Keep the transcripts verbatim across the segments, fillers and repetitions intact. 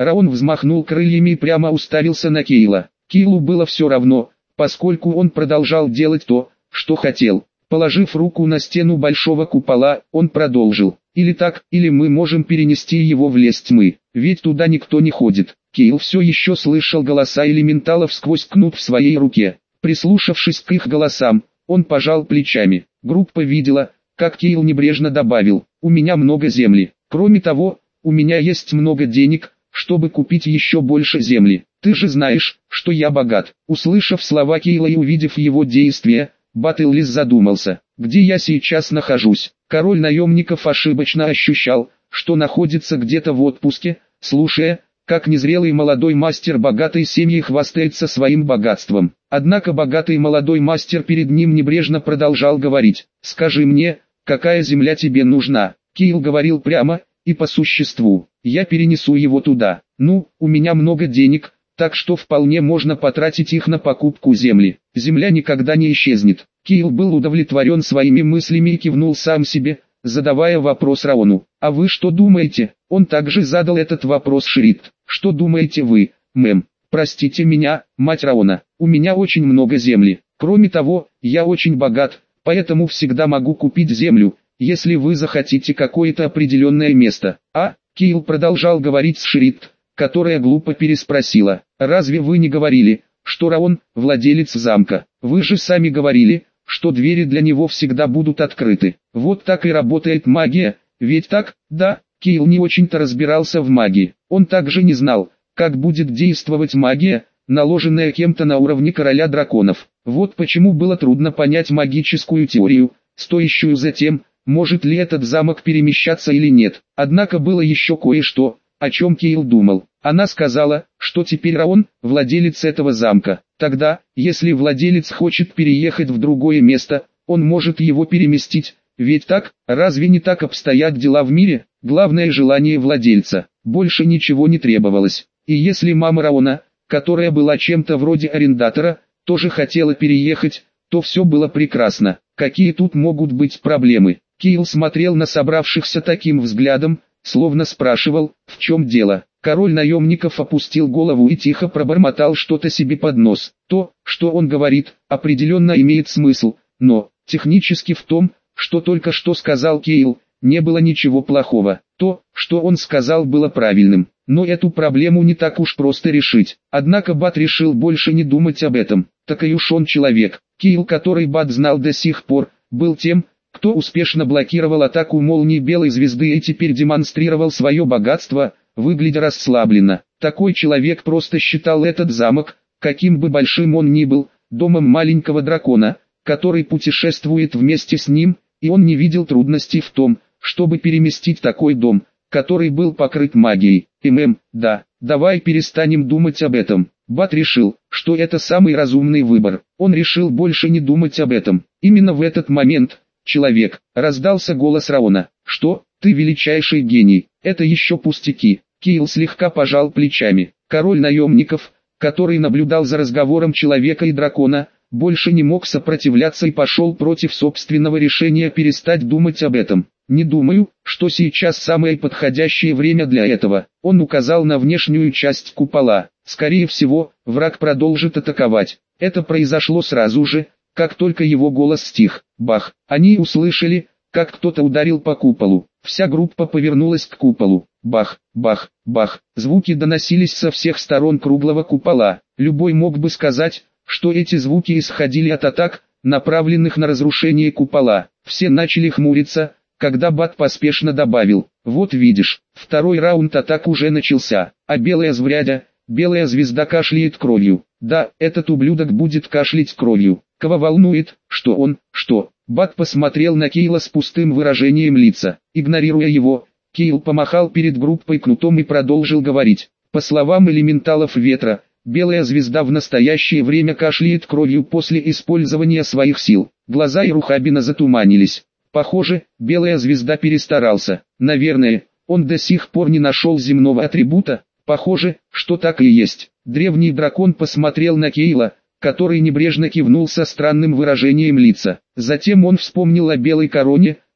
Раон взмахнул крыльями и прямо уставился на Кейла. Кейлу было все равно, поскольку он продолжал делать то, что хотел. Положив руку на стену большого купола, он продолжил. Или так, или мы можем перенести его в лес тьмы, ведь туда никто не ходит. Кейл все еще слышал голоса элементалов сквозь кнут в своей руке. Прислушавшись к их голосам, он пожал плечами. Группа видела, как Кейл небрежно добавил: «У меня много земли. Кроме того, у меня есть много денег, чтобы купить еще больше земли. Ты же знаешь, что я богат». Услышав слова Кейла и увидев его действия, Баттллис задумался. «Где я сейчас нахожусь?» Король наемников ошибочно ощущал, что находится где-то в отпуске, слушая, как незрелый молодой мастер богатой семьи хвастается своим богатством. Однако богатый молодой мастер перед ним небрежно продолжал говорить: «Скажи мне, какая земля тебе нужна?» Кейл говорил прямо и по существу: «Я перенесу его туда. Ну, у меня много денег, так что вполне можно потратить их на покупку земли. Земля никогда не исчезнет». Кейл был удовлетворен своими мыслями и кивнул сам себе, задавая вопрос Раону. «А вы что думаете?» Он также задал этот вопрос Шрид. «Что думаете вы, мэм?» «Простите меня, мать Раона, у меня очень много земли. Кроме того, я очень богат, поэтому всегда могу купить землю, если вы захотите какое-то определенное место». «А?» Кейл продолжал говорить с Шрид, которая глупо переспросила: «Разве вы не говорили, что Раон – владелец замка? Вы же сами говорили, что двери для него всегда будут открыты. Вот так и работает магия, ведь так?» «Да». Кейл не очень-то разбирался в магии. Он также не знал, как будет действовать магия, наложенная кем-то на уровне короля драконов. Вот почему было трудно понять магическую теорию, стоящую за тем, может ли этот замок перемещаться или нет. Однако было еще кое-что, о чем Кейл думал. Она сказала, что теперь Раон – владелец этого замка. Тогда, если владелец хочет переехать в другое место, он может его переместить. Ведь так, разве не так обстоят дела в мире? Главное желание владельца. Больше ничего не требовалось. И если мама Раона, которая была чем-то вроде арендатора, тоже хотела переехать, то все было прекрасно. Какие тут могут быть проблемы? Кейл смотрел на собравшихся таким взглядом, словно спрашивал, в чем дело. Король наемников опустил голову и тихо пробормотал что-то себе под нос. То, что он говорит, определенно имеет смысл, но, технически в том, что только что сказал Кейл, не было ничего плохого. То, что он сказал, было правильным. Но эту проблему не так уж просто решить. Однако Бат решил больше не думать об этом. Такой уж он человек. Кейл, который Бат знал до сих пор, был тем, кто успешно блокировал атаку молнии Белой Звезды и теперь демонстрировал свое богатство, выглядя расслабленно. Такой человек просто считал этот замок, каким бы большим он ни был, домом маленького дракона, который путешествует вместе с ним, и он не видел трудностей в том, чтобы переместить такой дом, который был покрыт магией. ММ, да, давай перестанем думать об этом. Бат решил, что это самый разумный выбор. Он решил больше не думать об этом. Именно в этот момент, человек, раздался голос Раона. «Что, ты величайший гений? Это еще пустяки». Кейл слегка пожал плечами. Король наемников, который наблюдал за разговором человека и дракона, больше не мог сопротивляться и пошел против собственного решения перестать думать об этом. «Не думаю, что сейчас самое подходящее время для этого». Он указал на внешнюю часть купола. «Скорее всего, враг продолжит атаковать». Это произошло сразу же, как только его голос стих. Бах! Они услышали, как кто-то ударил по куполу. Вся группа повернулась к куполу. Бах, бах, бах. Звуки доносились со всех сторон круглого купола. Любой мог бы сказать, что эти звуки исходили от атак, направленных на разрушение купола. Все начали хмуриться, когда Бат поспешно добавил: «Вот видишь, второй раунд атак уже начался, а белая зврядя, белая звезда кашляет кровью. Да, этот ублюдок будет кашлять кровью. Кого волнует, что он, что?» Бат посмотрел на Кейла с пустым выражением лица. Игнорируя его, Кейл помахал перед группой кнутом и продолжил говорить. «По словам элементалов ветра, белая звезда в настоящее время кашляет кровью после использования своих сил». Глаза Ирухабина затуманились. Похоже, белая звезда перестарался. Наверное, он до сих пор не нашел земного атрибута. Похоже, что так и есть. Древний дракон посмотрел на Кейла, который небрежно кивнул со странным выражением лица. Затем он вспомнил о белой короне,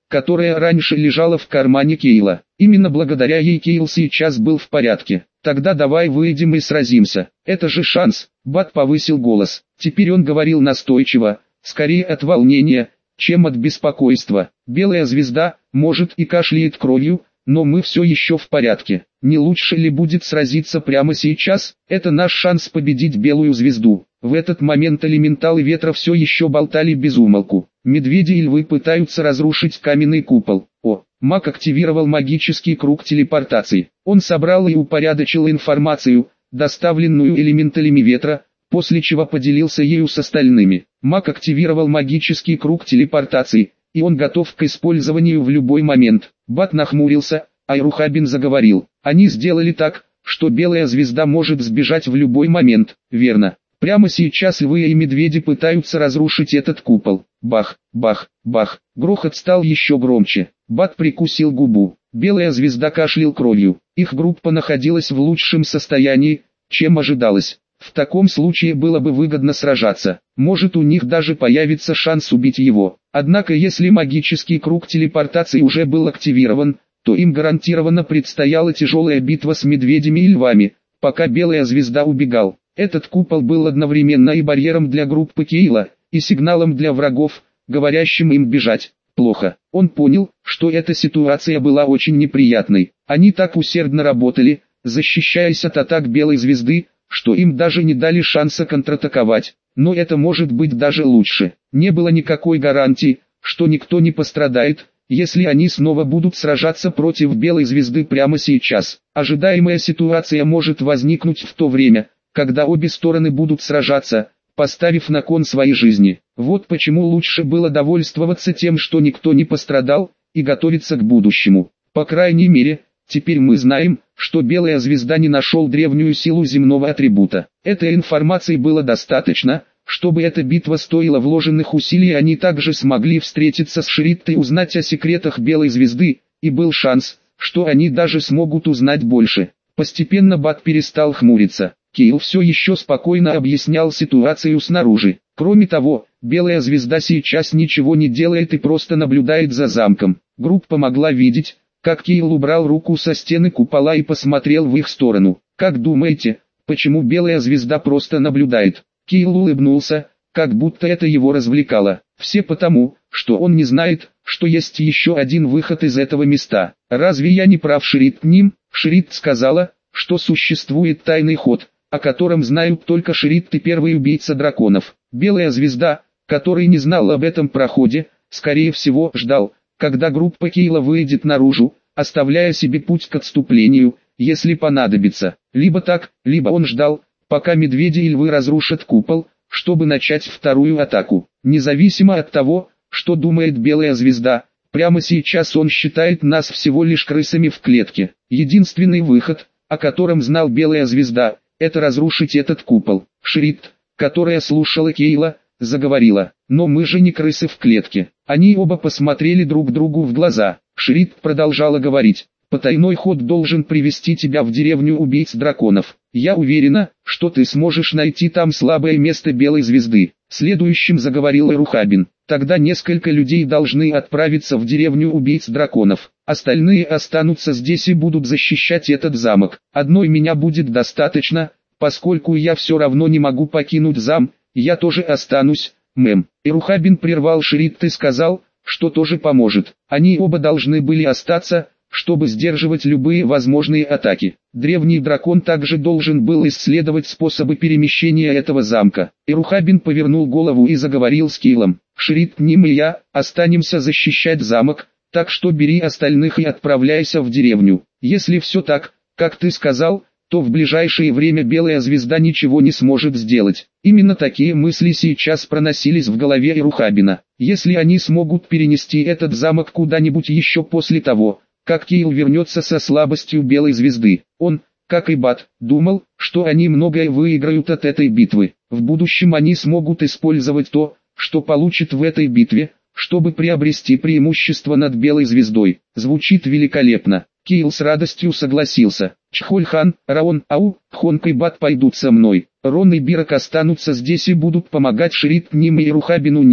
которая раньше лежала в кармане Кейла. Именно благодаря ей Кейл сейчас был в порядке. Тогда давай выйдем и сразимся. Это же шанс. Бат повысил голос. Теперь он говорил настойчиво, скорее от волнения, чем от беспокойства. Белая звезда, может, и кашляет кровью, но мы все еще в порядке. Не лучше ли будет сразиться прямо сейчас? Это наш шанс победить белую звезду. В этот момент элементалы ветра все еще болтали без умолку. Медведи и львы пытаются разрушить каменный купол. О, маг активировал магический круг телепортации. Он собрал и упорядочил информацию, доставленную элементалями ветра, после чего поделился ею с остальными. Маг активировал магический круг телепортации, и он готов к использованию в любой момент. Бат нахмурился, а Ирухабин заговорил. Они сделали так, что белая звезда может сбежать в любой момент, верно? Прямо сейчас львы и медведи пытаются разрушить этот купол. Бах, бах, бах. Грохот стал еще громче. Бат прикусил губу. Белая звезда кашлял кровью. Их группа находилась в лучшем состоянии, чем ожидалось. В таком случае было бы выгодно сражаться. Может, у них даже появится шанс убить его. Однако если магический круг телепортации уже был активирован, то им гарантированно предстояла тяжелая битва с медведями и львами, пока белая звезда убегал. Этот купол был одновременно и барьером для группы Кейла, и сигналом для врагов, говорящим им бежать. Плохо. Он понял, что эта ситуация была очень неприятной. Они так усердно работали, защищаясь от атак белой звезды, что им даже не дали шанса контратаковать. Но это может быть даже лучше. Не было никакой гарантии, что никто не пострадает, если они снова будут сражаться против белой звезды прямо сейчас. Ожидаемая ситуация может возникнуть в то время, когда обе стороны будут сражаться, поставив на кон свои жизни. Вот почему лучше было довольствоваться тем, что никто не пострадал, и готовиться к будущему. По крайней мере, теперь мы знаем, что белая звезда не нашел древнюю силу земного атрибута. Этой информации было достаточно, чтобы эта битва стоила вложенных усилий, они также смогли встретиться с Шридт и узнать о секретах белой звезды, и был шанс, что они даже смогут узнать больше. Постепенно Бат перестал хмуриться. Кейл все еще спокойно объяснял ситуацию снаружи. Кроме того, белая звезда сейчас ничего не делает и просто наблюдает за замком. Группа могла видеть, как Кейл убрал руку со стены купола и посмотрел в их сторону. Как думаете, почему белая звезда просто наблюдает? Кейл улыбнулся, как будто это его развлекало. Все потому, что он не знает, что есть еще один выход из этого места. Разве я не прав, Шридт Ним? Шридт сказала, что существует тайный ход, о котором знают только Шридт и первый убийца драконов. Белая звезда, который не знал об этом проходе, скорее всего ждал, когда группа Кейла выйдет наружу, оставляя себе путь к отступлению, если понадобится. Либо так, либо он ждал, пока медведи и львы разрушат купол, чтобы начать вторую атаку. Независимо от того, что думает белая звезда, прямо сейчас он считает нас всего лишь крысами в клетке. Единственный выход, о котором знал белая звезда, это разрушить этот купол. Шридт, которая слушала Кейла, заговорила. Но мы же не крысы в клетке. Они оба посмотрели друг другу в глаза. Шридт продолжала говорить. Потайной ход должен привести тебя в деревню убийц драконов. Я уверена, что ты сможешь найти там слабое место белой звезды. Следующим заговорил Ирухабин. Тогда несколько людей должны отправиться в деревню убийц драконов. Остальные останутся здесь и будут защищать этот замок. Одной меня будет достаточно, поскольку я все равно не могу покинуть зам, я тоже останусь, мэм. Ирухабин прервал Шридт и сказал, что тоже поможет. Они оба должны были остаться, чтобы сдерживать любые возможные атаки. Древний дракон также должен был исследовать способы перемещения этого замка. Ирухабин повернул голову и заговорил с Кейлом. Шридт Ним и я останемся защищать замок, так что бери остальных и отправляйся в деревню. Если все так, как ты сказал, то в ближайшее время белая звезда ничего не сможет сделать. Именно такие мысли сейчас проносились в голове Ирухабина. Если они смогут перенести этот замок куда-нибудь еще после того, как Кейл вернется со слабостью белой звезды, он, как и Бат, думал, что они многое выиграют от этой битвы. В будущем они смогут использовать то, что получат в этой битве, чтобы приобрести преимущество над белой звездой. Звучит великолепно. Кейл с радостью согласился. Чхольхан, Раон, Ау, Хонг и Бат пойдут со мной. Рон и Бирок останутся здесь и будут помогать Шридт Ним и Ирухабину Ниму.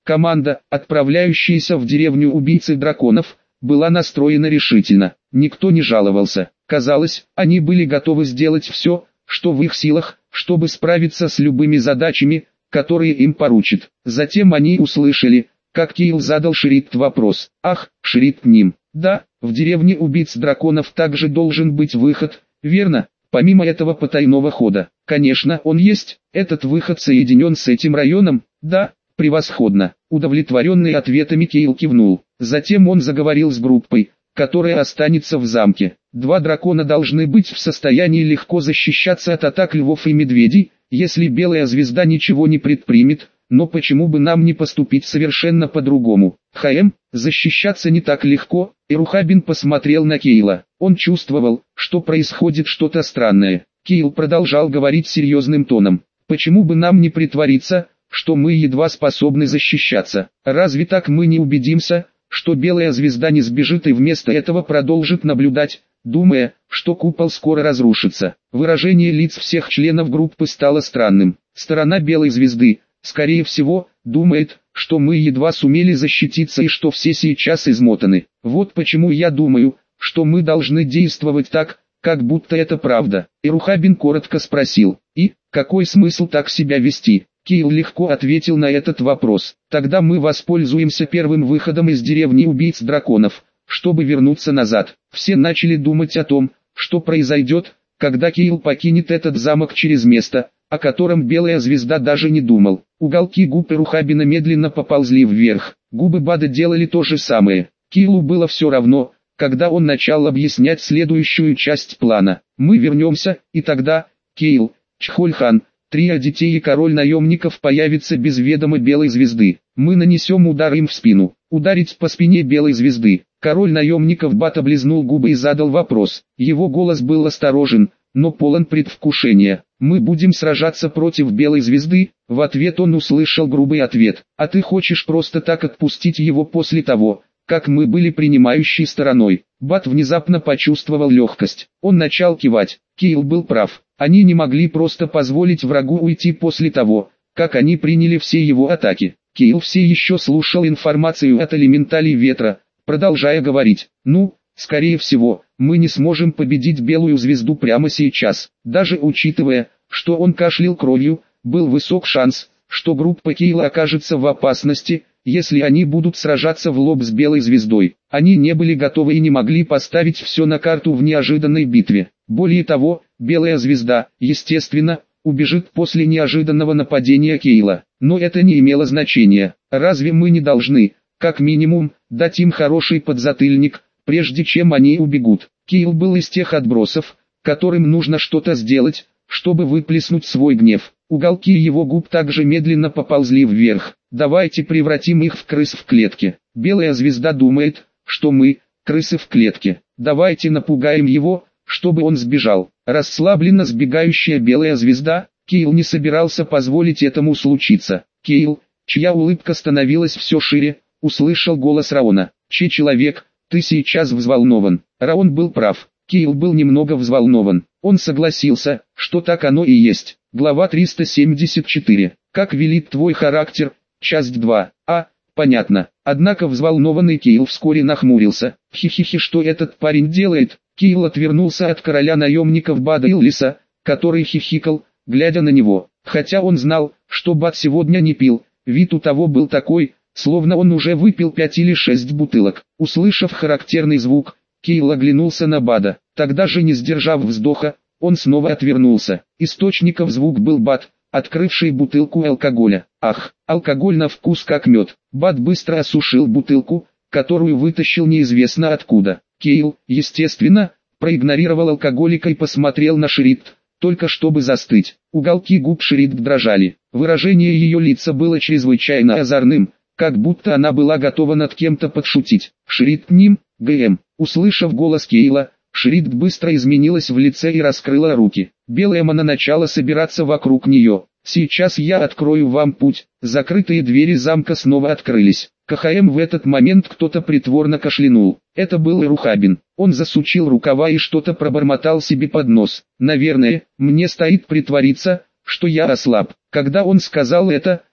Команда, отправляющаяся в деревню убийцы драконов, была настроена решительно. Никто не жаловался. Казалось, они были готовы сделать все, что в их силах, чтобы справиться с любыми задачами, которые им поручат. Затем они услышали, как Кейл задал Шридт вопрос. «Ах, Шридт Ним, да, в деревне убийц драконов также должен быть выход, верно? Помимо этого потайного хода. Конечно, он есть. Этот выход соединен с этим районом, да?» «Превосходно!» Удовлетворенный ответами Кейл кивнул. Затем он заговорил с группой, которая останется в замке. Два дракона должны быть в состоянии легко защищаться от атак львов и медведей, если Белая Звезда ничего не предпримет, но почему бы нам не поступить совершенно по-другому? ХМ, защищаться не так легко, и Рухабин посмотрел на Кейла. Он чувствовал, что происходит что-то странное. Кейл продолжал говорить серьезным тоном. Почему бы нам не притвориться, что мы едва способны защищаться? Разве так мы не убедимся, что Белая Звезда не сбежит и вместо этого продолжит наблюдать, думая, что купол скоро разрушится? Выражение лиц всех членов группы стало странным. Сторона Белой Звезды, скорее всего, думает, что мы едва сумели защититься и что все сейчас измотаны. Вот почему я думаю, что мы должны действовать так, как будто это правда. И Рухабин коротко спросил: «И, какой смысл так себя вести?» Кейл легко ответил на этот вопрос. «Тогда мы воспользуемся первым выходом из деревни убийц драконов, чтобы вернуться назад». Все начали думать о том, что произойдет, когда Кейл покинет этот замок через место, о котором Белая Звезда даже не думал. Уголки губ Рухабина медленно поползли вверх. Губы Бада делали то же самое. Кейлу было все равно, когда он начал объяснять следующую часть плана. «Мы вернемся, и тогда, Кейл, Чхольхан, трио детей и король наемников появится без ведома Белой Звезды. Мы нанесем удар им в спину. Ударить по спине Белой Звезды». Король наемников Бат облизнул губы и задал вопрос. Его голос был осторожен, но полон предвкушения. «Мы будем сражаться против Белой Звезды?» В ответ он услышал грубый ответ. «А ты хочешь просто так отпустить его после того, как мы были принимающей стороной?» Бат внезапно почувствовал легкость. Он начал кивать. Кейл был прав. Они не могли просто позволить врагу уйти после того, как они приняли все его атаки. Кейл все еще слушал информацию от элементалей ветра, продолжая говорить: «Ну, скорее всего, мы не сможем победить Белую Звезду прямо сейчас. Даже учитывая, что он кашлял кровью, был высок шанс, что группа Кейла окажется в опасности, если они будут сражаться в лоб с Белой Звездой. Они не были готовы и не могли поставить все на карту в неожиданной битве. Более того, Белая Звезда, естественно, убежит после неожиданного нападения Кейла. Но это не имело значения. Разве мы не должны, как минимум, дать им хороший подзатыльник, прежде чем они убегут?» Кейл был из тех отбросов, которым нужно что-то сделать, чтобы выплеснуть свой гнев. Уголки его губ также медленно поползли вверх. «Давайте превратим их в крыс в клетке. Белая Звезда думает, что мы, крысы в клетке. Давайте напугаем его, чтобы он сбежал». Расслабленно сбегающая Белая Звезда, Кейл не собирался позволить этому случиться. Кейл, чья улыбка становилась все шире, услышал голос Раона. «Че человек, ты сейчас взволнован?» Раон был прав. Кейл был немного взволнован. Он согласился, что так оно и есть. Глава триста семьдесят четыре. «Как велит твой характер?» Часть два. А, понятно. Однако взволнованный Кейл вскоре нахмурился. «Хи-хи-хи, что этот парень делает?» Кейл отвернулся от короля наемников Бада Иллиса, который хихикал, глядя на него. Хотя он знал, что Бад сегодня не пил, вид у того был такой, словно он уже выпил пять или шесть бутылок. Услышав характерный звук, Кейл оглянулся на Бада. Тогда же, не сдержав вздоха, он снова отвернулся. Источником звук был Бад, открывший бутылку алкоголя. Ах, алкоголь на вкус как мед. Бад быстро осушил бутылку, которую вытащил неизвестно откуда. Кейл, естественно, проигнорировал алкоголика и посмотрел на Шридт, только чтобы застыть. Уголки губ Шридт дрожали. Выражение ее лица было чрезвычайно озорным, как будто она была готова над кем-то подшутить. «Шридт Ним, ГМ». Услышав голос Кейла, Шридт быстро изменилась в лице и раскрыла руки. Белая мана начала собираться вокруг нее. «Сейчас я открою вам путь». Закрытые двери замка снова открылись. КХМ в этот момент кто-то притворно кашлянул. Это был Рухабин. Он засучил рукава и что-то пробормотал себе под нос. «Наверное, мне стоит притвориться, что я ослаб». Когда он сказал это,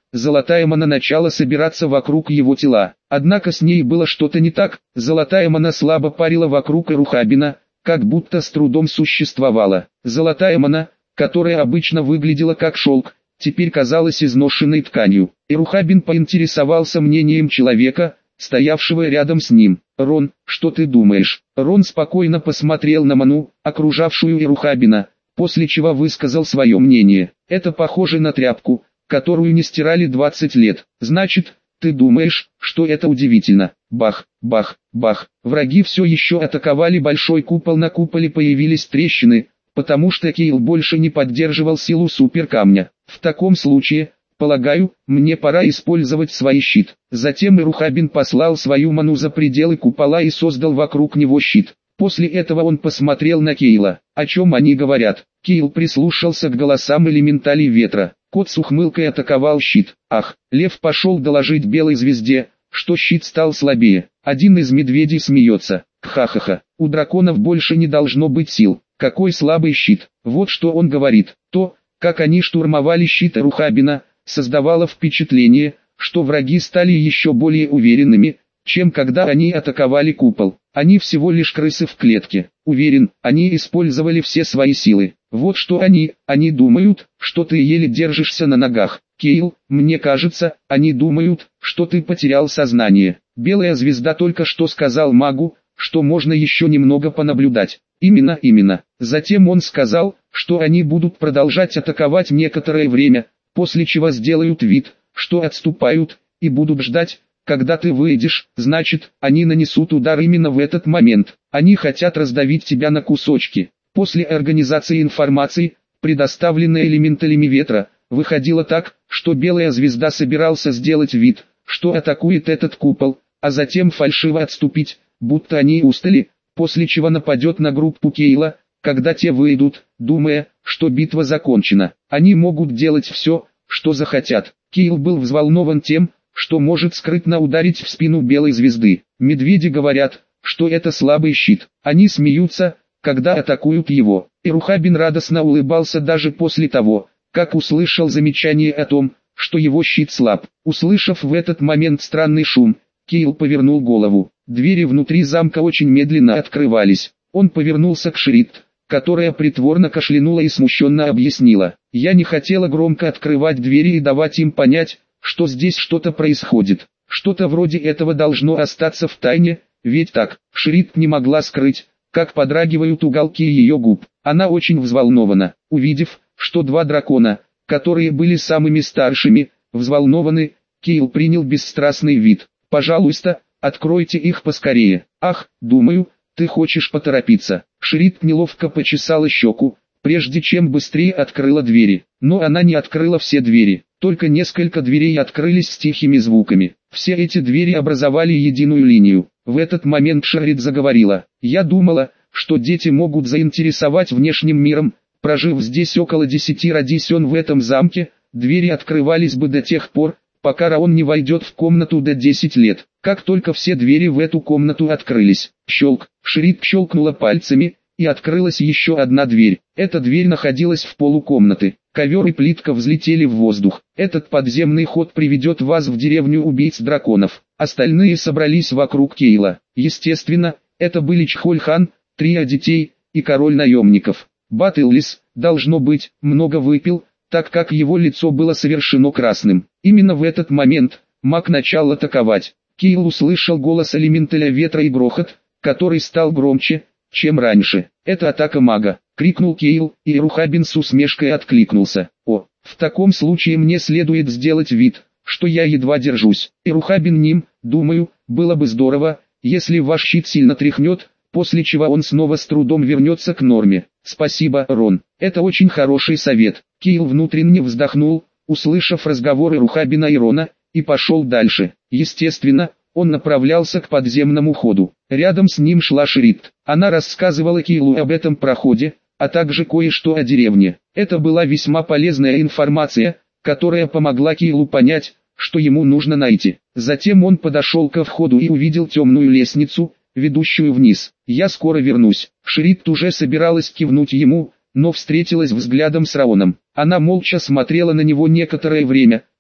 Золотая Мана начала собираться вокруг его тела. Однако с ней было что-то не так, Золотая Мана слабо парила вокруг Ирухабина, как будто с трудом существовала. Золотая Мана, которая обычно выглядела как шелк, теперь казалась изношенной тканью. Ирухабин поинтересовался мнением человека, стоявшего рядом с ним. «Рон, что ты думаешь?» Рон спокойно посмотрел на Ману, окружавшую Ирухабина, после чего высказал свое мнение. «Это похоже на тряпку, которую не стирали двадцать лет. Значит, ты думаешь, что это удивительно?» Бах, бах, бах. Враги все еще атаковали большой купол, на куполе появились трещины, потому что Кейл больше не поддерживал силу суперкамня. «В таком случае, полагаю, мне пора использовать свой щит». Затем Ирухабин послал свою ману за пределы купола и создал вокруг него щит. После этого он посмотрел на Кейла. «О чем они говорят?» Кейл прислушался к голосам элементалей ветра. Кот с ухмылкой атаковал щит. «Ах!» Лев пошел доложить Белой Звезде, что щит стал слабее. Один из медведей смеется. «Ха-ха-ха, у драконов больше не должно быть сил. Какой слабый щит!» Вот что он говорит. То, как они штурмовали щит Ирухабина, создавало впечатление, что враги стали еще более уверенными, чем когда они атаковали купол. Они всего лишь крысы в клетке. Уверен, они использовали все свои силы. Вот что они, они думают, что ты еле держишься на ногах. Кейл, мне кажется, они думают, что ты потерял сознание. Белая Звезда только что сказал магу, что можно еще немного понаблюдать. Именно, именно. Затем он сказал, что они будут продолжать атаковать некоторое время, после чего сделают вид, что отступают, и будут ждать, когда ты выйдешь. Значит, они нанесут удар именно в этот момент. Они хотят раздавить тебя на кусочки. После организации информации, предоставленной элементалями ветра, выходило так, что Белая Звезда собирался сделать вид, что атакует этот купол, а затем фальшиво отступить, будто они устали, после чего нападет на группу Кейла, когда те выйдут, думая, что битва закончена. Они могут делать все, что захотят. Кейл был взволнован тем, что может скрытно ударить в спину Белой Звезды. Медведи говорят, что это слабый щит. Они смеются, когда атакуют его. Ирухабин радостно улыбался даже после того, как услышал замечание о том, что его щит слаб. Услышав в этот момент странный шум, Кейл повернул голову. Двери внутри замка очень медленно открывались. Он повернулся к Шрид, которая притворно кашлянула и смущенно объяснила: «Я не хотела громко открывать двери и давать им понять, что здесь что-то происходит. Что-то вроде этого должно остаться в тайне, ведь так». Шрид не могла скрыть, как подрагивают уголки ее губ. Она очень взволнована. Увидев, что два дракона, которые были самыми старшими, взволнованы, Кейл принял бесстрастный вид. «Пожалуйста, откройте их поскорее». «Ах, думаю, ты хочешь поторопиться». Шрид неловко почесала щеку, прежде чем быстрее открыла двери. Но она не открыла все двери, только несколько дверей открылись с тихими звуками. Все эти двери образовали единую линию. В этот момент Шрид заговорила: «Я думала, что дети могут заинтересовать внешним миром. Прожив здесь около десяти, родись он в этом замке, двери открывались бы до тех пор, пока Раон не войдет в комнату до десять лет. Как только все двери в эту комнату открылись, щелк, Шрид щелкнула пальцами, и открылась еще одна дверь. Эта дверь находилась в полу комнаты. Ковер и плитка взлетели в воздух. Этот подземный ход приведет вас в деревню убийц драконов». Остальные собрались вокруг Кейла. Естественно, это были Чхоль-хан, трио детей и король наемников. Батыллис, должно быть, много выпил, так как его лицо было совершено красным. Именно в этот момент маг начал атаковать. Кейл услышал голос элементаля ветра и грохот, который стал громче, чем раньше. «Это атака мага!» — крикнул Кейл, и Ирухабин с усмешкой откликнулся: «О, в таком случае мне следует сделать вид, что я едва держусь». Ирухабин ним, думаю, было бы здорово, если ваш щит сильно тряхнет, после чего он снова с трудом вернется к норме. Спасибо, Рон, это очень хороший совет. Кейл внутренне вздохнул, услышав разговоры Ирухабина и Рона, и пошел дальше. Естественно, он направлялся к подземному ходу. Рядом с ним шла Шрид. Она рассказывала Кейлу об этом проходе, а также кое-что о деревне. Это была весьма полезная информация, которая помогла Кейлу понять, что ему нужно найти. Затем он подошел ко входу и увидел темную лестницу, ведущую вниз. «Я скоро вернусь». Шрид уже собиралась кивнуть ему, но встретилась взглядом с Раоном. Она молча смотрела на него некоторое время,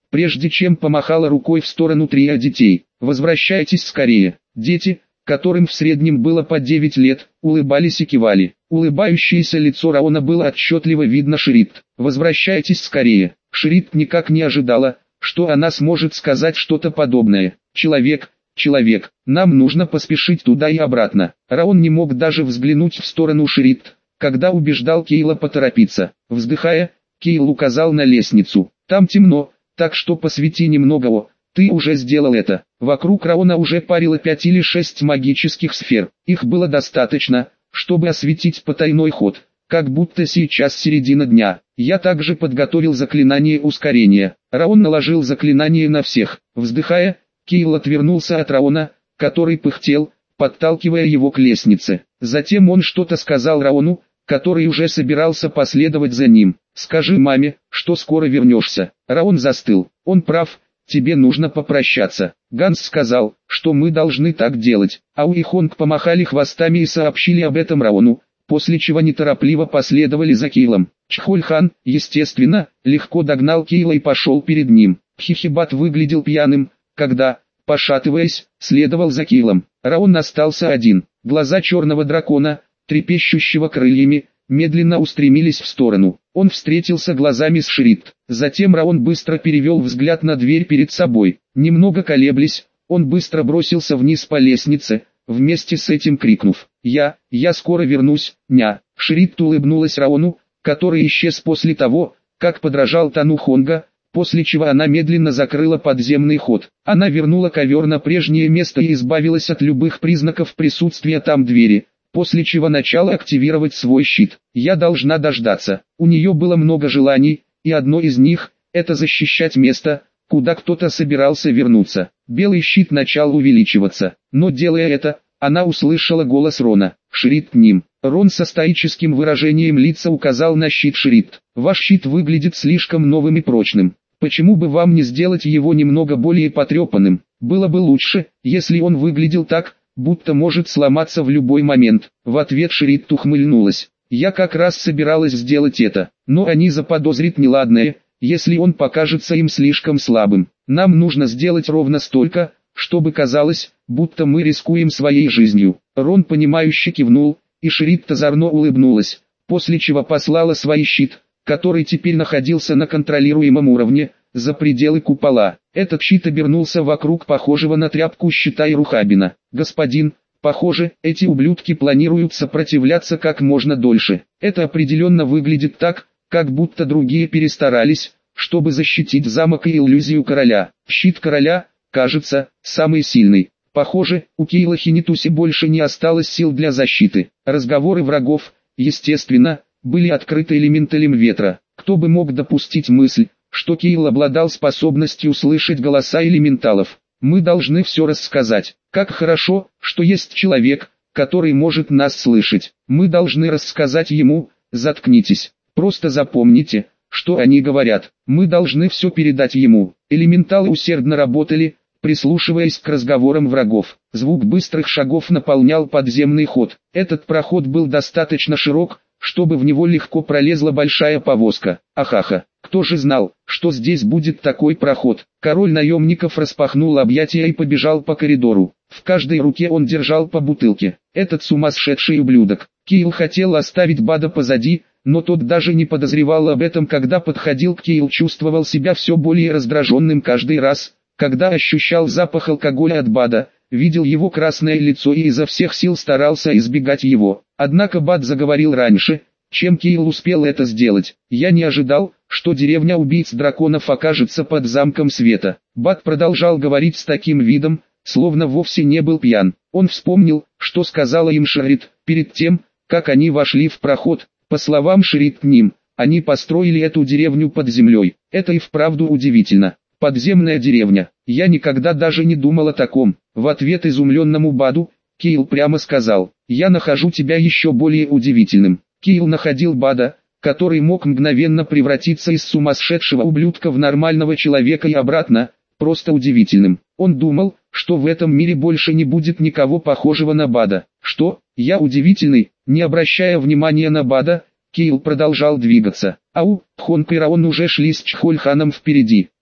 прежде чем помахала рукой в сторону трио детей. «Возвращайтесь скорее». Дети, которым в среднем было по девять лет, улыбались и кивали. Улыбающееся лицо Раона было отчетливо видно Шридт. «Возвращайтесь скорее». Шридт никак не ожидала, что она сможет сказать что-то подобное. «Человек, человек, нам нужно поспешить туда и обратно». Раон не мог даже взглянуть в сторону Шридт, когда убеждал Кейла поторопиться. Вздыхая, Кейл указал на лестницу. «Там темно, так что посвети немного. О, ты уже сделал это». Вокруг Раона уже парило пять или шесть магических сфер. Их было достаточно, чтобы осветить потайной ход, как будто сейчас середина дня. Я также подготовил заклинание ускорения. Раон наложил заклинание на всех. Вздыхая, Кейл отвернулся от Раона, который пыхтел, подталкивая его к лестнице. Затем он что-то сказал Раону, который уже собирался последовать за ним. «Скажи маме, что скоро вернешься». Раон застыл. «Он прав, тебе нужно попрощаться». Ганс сказал, что мы должны так делать. Ау и Хонг помахали хвостами и сообщили об этом Раону, после чего неторопливо последовали за Кейлом. Чхоль-хан, естественно, легко догнал Кейла и пошел перед ним. Хихибат выглядел пьяным, когда, пошатываясь, следовал за Кейлом. Раон остался один. Глаза черного дракона, трепещущего крыльями, медленно устремились в сторону. Он встретился глазами с Шридт. Затем Раон быстро перевел взгляд на дверь перед собой. Немного колеблясь, он быстро бросился вниз по лестнице, вместе с этим крикнув: «Я, я скоро вернусь, ня». Шридт улыбнулась Раону, который исчез после того, как подражал тону Хонга, после чего она медленно закрыла подземный ход. Она вернула ковер на прежнее место и избавилась от любых признаков присутствия там двери, после чего начала активировать свой щит. Я должна дождаться. У нее было много желаний, и одно из них – это защищать место, куда кто-то собирался вернуться. Белый щит начал увеличиваться, но делая это, она услышала голос Рона. «Шридт ним». Рон со стоическим выражением лица указал на щит Шридт. «Ваш щит выглядит слишком новым и прочным. Почему бы вам не сделать его немного более потрепанным? Было бы лучше, если он выглядел так, будто может сломаться в любой момент». В ответ Шридт ухмыльнулась. «Я как раз собиралась сделать это, но они заподозрят неладное, если он покажется им слишком слабым. Нам нужно сделать ровно столько, чтобы казалось, будто мы рискуем своей жизнью». Рон понимающе кивнул, и Шридт озорно улыбнулась, после чего послала свой щит, который теперь находился на контролируемом уровне, за пределы купола. Этот щит обернулся вокруг похожего на тряпку щита и Рухабина. «Господин, похоже, эти ублюдки планируют сопротивляться как можно дольше. Это определенно выглядит так, как будто другие перестарались, чтобы защитить замок и иллюзию короля. Щит короля, кажется, самый сильный. Похоже, у Кейла Хинитуси больше не осталось сил для защиты. Разговоры врагов, естественно, были открыты элементалем ветра. Кто бы мог допустить мысль, что Кейл обладал способностью слышать голоса элементалов. Мы должны все рассказать. Как хорошо, что есть человек, который может нас слышать. Мы должны рассказать ему. Заткнитесь. Просто запомните, что они говорят. Мы должны все передать ему». Элементалы усердно работали, прислушиваясь к разговорам врагов. Звук быстрых шагов наполнял подземный ход. Этот проход был достаточно широк, чтобы в него легко пролезла большая повозка. Ахаха, кто же знал, что здесь будет такой проход? Король наемников распахнул объятия и побежал по коридору. В каждой руке он держал по бутылке. Этот сумасшедший ублюдок. Кейл хотел оставить Бада позади, но тот даже не подозревал об этом. Когда подходил к Кейл, чувствовал себя все более раздраженным каждый раз, когда ощущал запах алкоголя от Бада, видел его красное лицо и изо всех сил старался избегать его. Однако Бад заговорил раньше, чем Кейл успел это сделать. «Я не ожидал, что деревня убийц драконов окажется под замком света». Бад продолжал говорить с таким видом, словно вовсе не был пьян. Он вспомнил, что сказала им Шридт, перед тем, как они вошли в проход. По словам Шридт ним, они построили эту деревню под землей. Это и вправду удивительно. Подземная деревня. Я никогда даже не думал о таком. В ответ изумленному Баду, Кейл прямо сказал: «Я нахожу тебя еще более удивительным». Кейл находил Бада, который мог мгновенно превратиться из сумасшедшего ублюдка в нормального человека и обратно, просто удивительным. Он думал, что в этом мире больше не будет никого похожего на Бада. «Что, я удивительный?» Не обращая внимания на Бада, Кейл продолжал двигаться. Ау, Хонг и Раон уже шли с Чхоль-ханом впереди.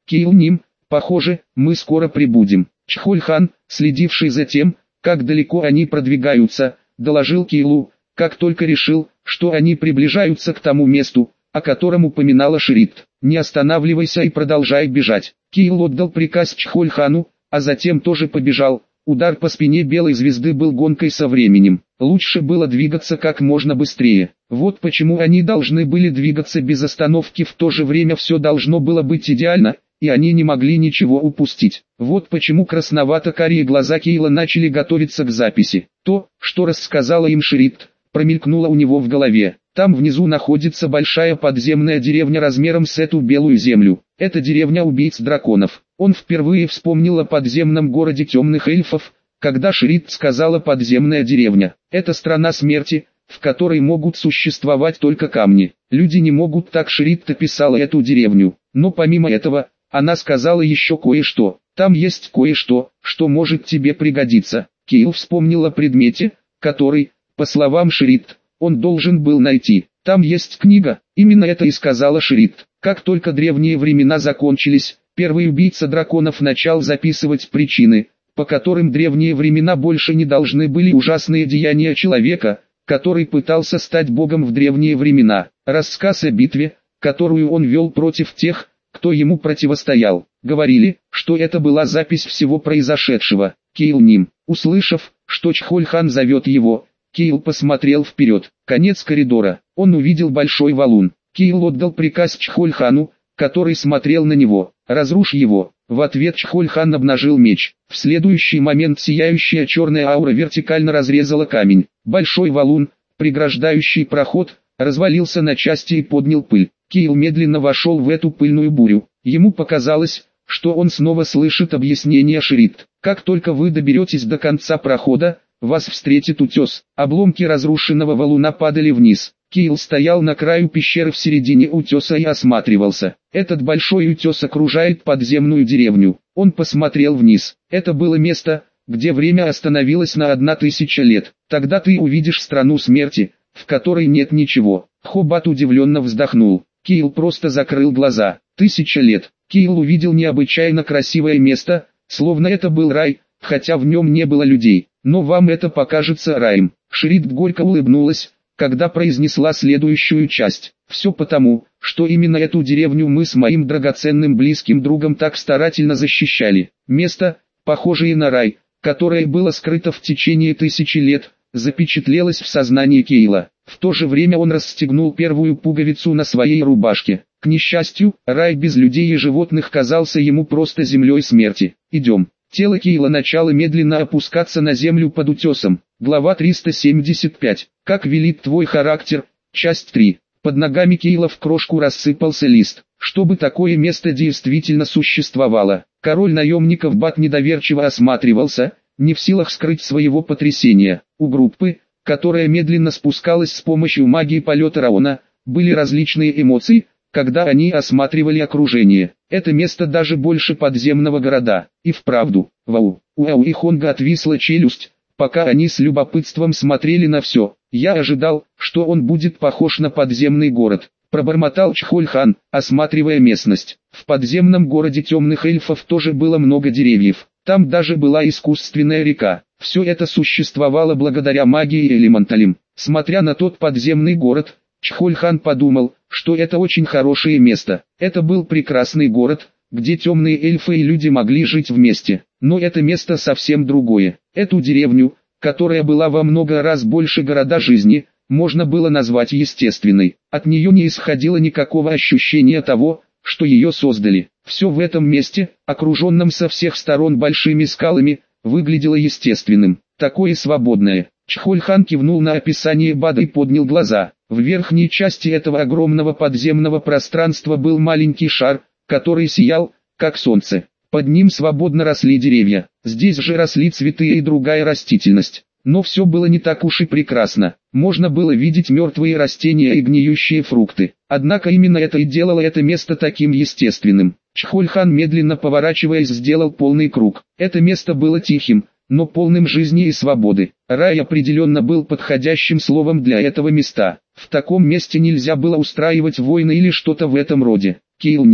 Кейл-Ним, похоже, мы скоро прибудем. Чхоль-хан, следивший за тем, как далеко они продвигаются, доложил Кейлу, как только решил, что они приближаются к тому месту, о котором упоминала Шрифт. Не останавливайся и продолжай бежать. Кейл отдал приказ Чхоль-хану, а затем тоже побежал. Удар по спине белой звезды был гонкой со временем. Лучше было двигаться как можно быстрее. Вот почему они должны были двигаться без остановки, в то же время все должно было быть идеально, и они не могли ничего упустить. Вот почему красновато-карие глаза Кейла начали готовиться к записи. То, что рассказала им Шрифт, промелькнуло у него в голове. Там внизу находится большая подземная деревня размером с эту белую землю. Это деревня убийц драконов. Он впервые вспомнил о подземном городе темных эльфов, когда Шрифт сказала «подземная деревня». Это страна смерти, в которой могут существовать только камни. Люди не могут, так Шрифт описала эту деревню. Но помимо этого, она сказала еще кое-что. Там есть кое-что, что может тебе пригодиться. Кейл вспомнил о предмете, который, по словам Шрифт, он должен был найти. Там есть книга, именно это и сказала Шрифт. Как только древние времена закончились, первый убийца драконов начал записывать причины, по которым древние времена больше не должны были ужасные деяния человека, который пытался стать богом в древние времена. Рассказ о битве, которую он вел против тех, кто ему противостоял. Говорили, что это была запись всего произошедшего. Кейл-Ним, услышав, что Чхоль-хан зовет его, Кейл посмотрел вперед. Конец коридора. Он увидел большой валун. Кейл отдал приказ Чхоль-хану, который смотрел на него. «Разрушь его». В ответ Чхоль-хан обнажил меч. В следующий момент сияющая черная аура вертикально разрезала камень. Большой валун, преграждающий проход, развалился на части и поднял пыль. Кейл медленно вошел в эту пыльную бурю. Ему показалось, что он снова слышит объяснение Шрифт. Как только вы доберетесь до конца прохода, вас встретит утес. Обломки разрушенного валуна падали вниз. Кейл стоял на краю пещеры в середине утеса и осматривался. Этот большой утес окружает подземную деревню. Он посмотрел вниз. Это было место, где время остановилось на одна тысяча лет. Тогда ты увидишь страну смерти, в которой нет ничего. Хоббат удивленно вздохнул. Кейл просто закрыл глаза. Тысяча лет. Кейл увидел необычайно красивое место, словно это был рай, хотя в нем не было людей. Но вам это покажется раем. Шрифт горько улыбнулась, когда произнесла следующую часть. Все потому, что именно эту деревню мы с моим драгоценным близким другом так старательно защищали. Место, похожее на рай, которое было скрыто в течение тысячи лет, запечатлелось в сознании Кейла. В то же время он расстегнул первую пуговицу на своей рубашке. К несчастью, рай без людей и животных казался ему просто землей смерти. Идем. Тело Кейла начало медленно опускаться на землю под утесом. Глава триста семьдесят пять. Как велит твой характер. Часть три. Под ногами Кейла в крошку рассыпался лист. Чтобы такое место действительно существовало. Король наемников Бат недоверчиво осматривался, не в силах скрыть своего потрясения. У группы, которая медленно спускалась с помощью магии полета Раона, были различные эмоции, когда они осматривали окружение. Это место даже больше подземного города. И вправду, вау, у Ау и Хонга отвисла челюсть, пока они с любопытством смотрели на все. Я ожидал, что он будет похож на подземный город, пробормотал Чхоль-хан, осматривая местность. В подземном городе темных эльфов тоже было много деревьев. Там даже была искусственная река. Все это существовало благодаря магии и элементалям. Смотря на тот подземный город, Чхоль-хан подумал, что это очень хорошее место. Это был прекрасный город, где темные эльфы и люди могли жить вместе. Но это место совсем другое. Эту деревню, которая была во много раз больше города жизни, можно было назвать естественной. От нее не исходило никакого ощущения того, что ее создали. Все в этом месте, окруженном со всех сторон большими скалами, выглядело естественным, такое свободное. Чхоль-хан кивнул на описание Бада и поднял глаза. В верхней части этого огромного подземного пространства был маленький шар, который сиял, как солнце. Под ним свободно росли деревья. Здесь же росли цветы и другая растительность. Но все было не так уж и прекрасно. Можно было видеть мертвые растения и гниющие фрукты. Однако именно это и делало это место таким естественным. Чхоль-хан, медленно поворачиваясь, сделал полный круг. Это место было тихим, но полным жизни и свободы. Рай определенно был подходящим словом для этого места. В таком месте нельзя было устраивать войны или что-то в этом роде. Кейл-Ним.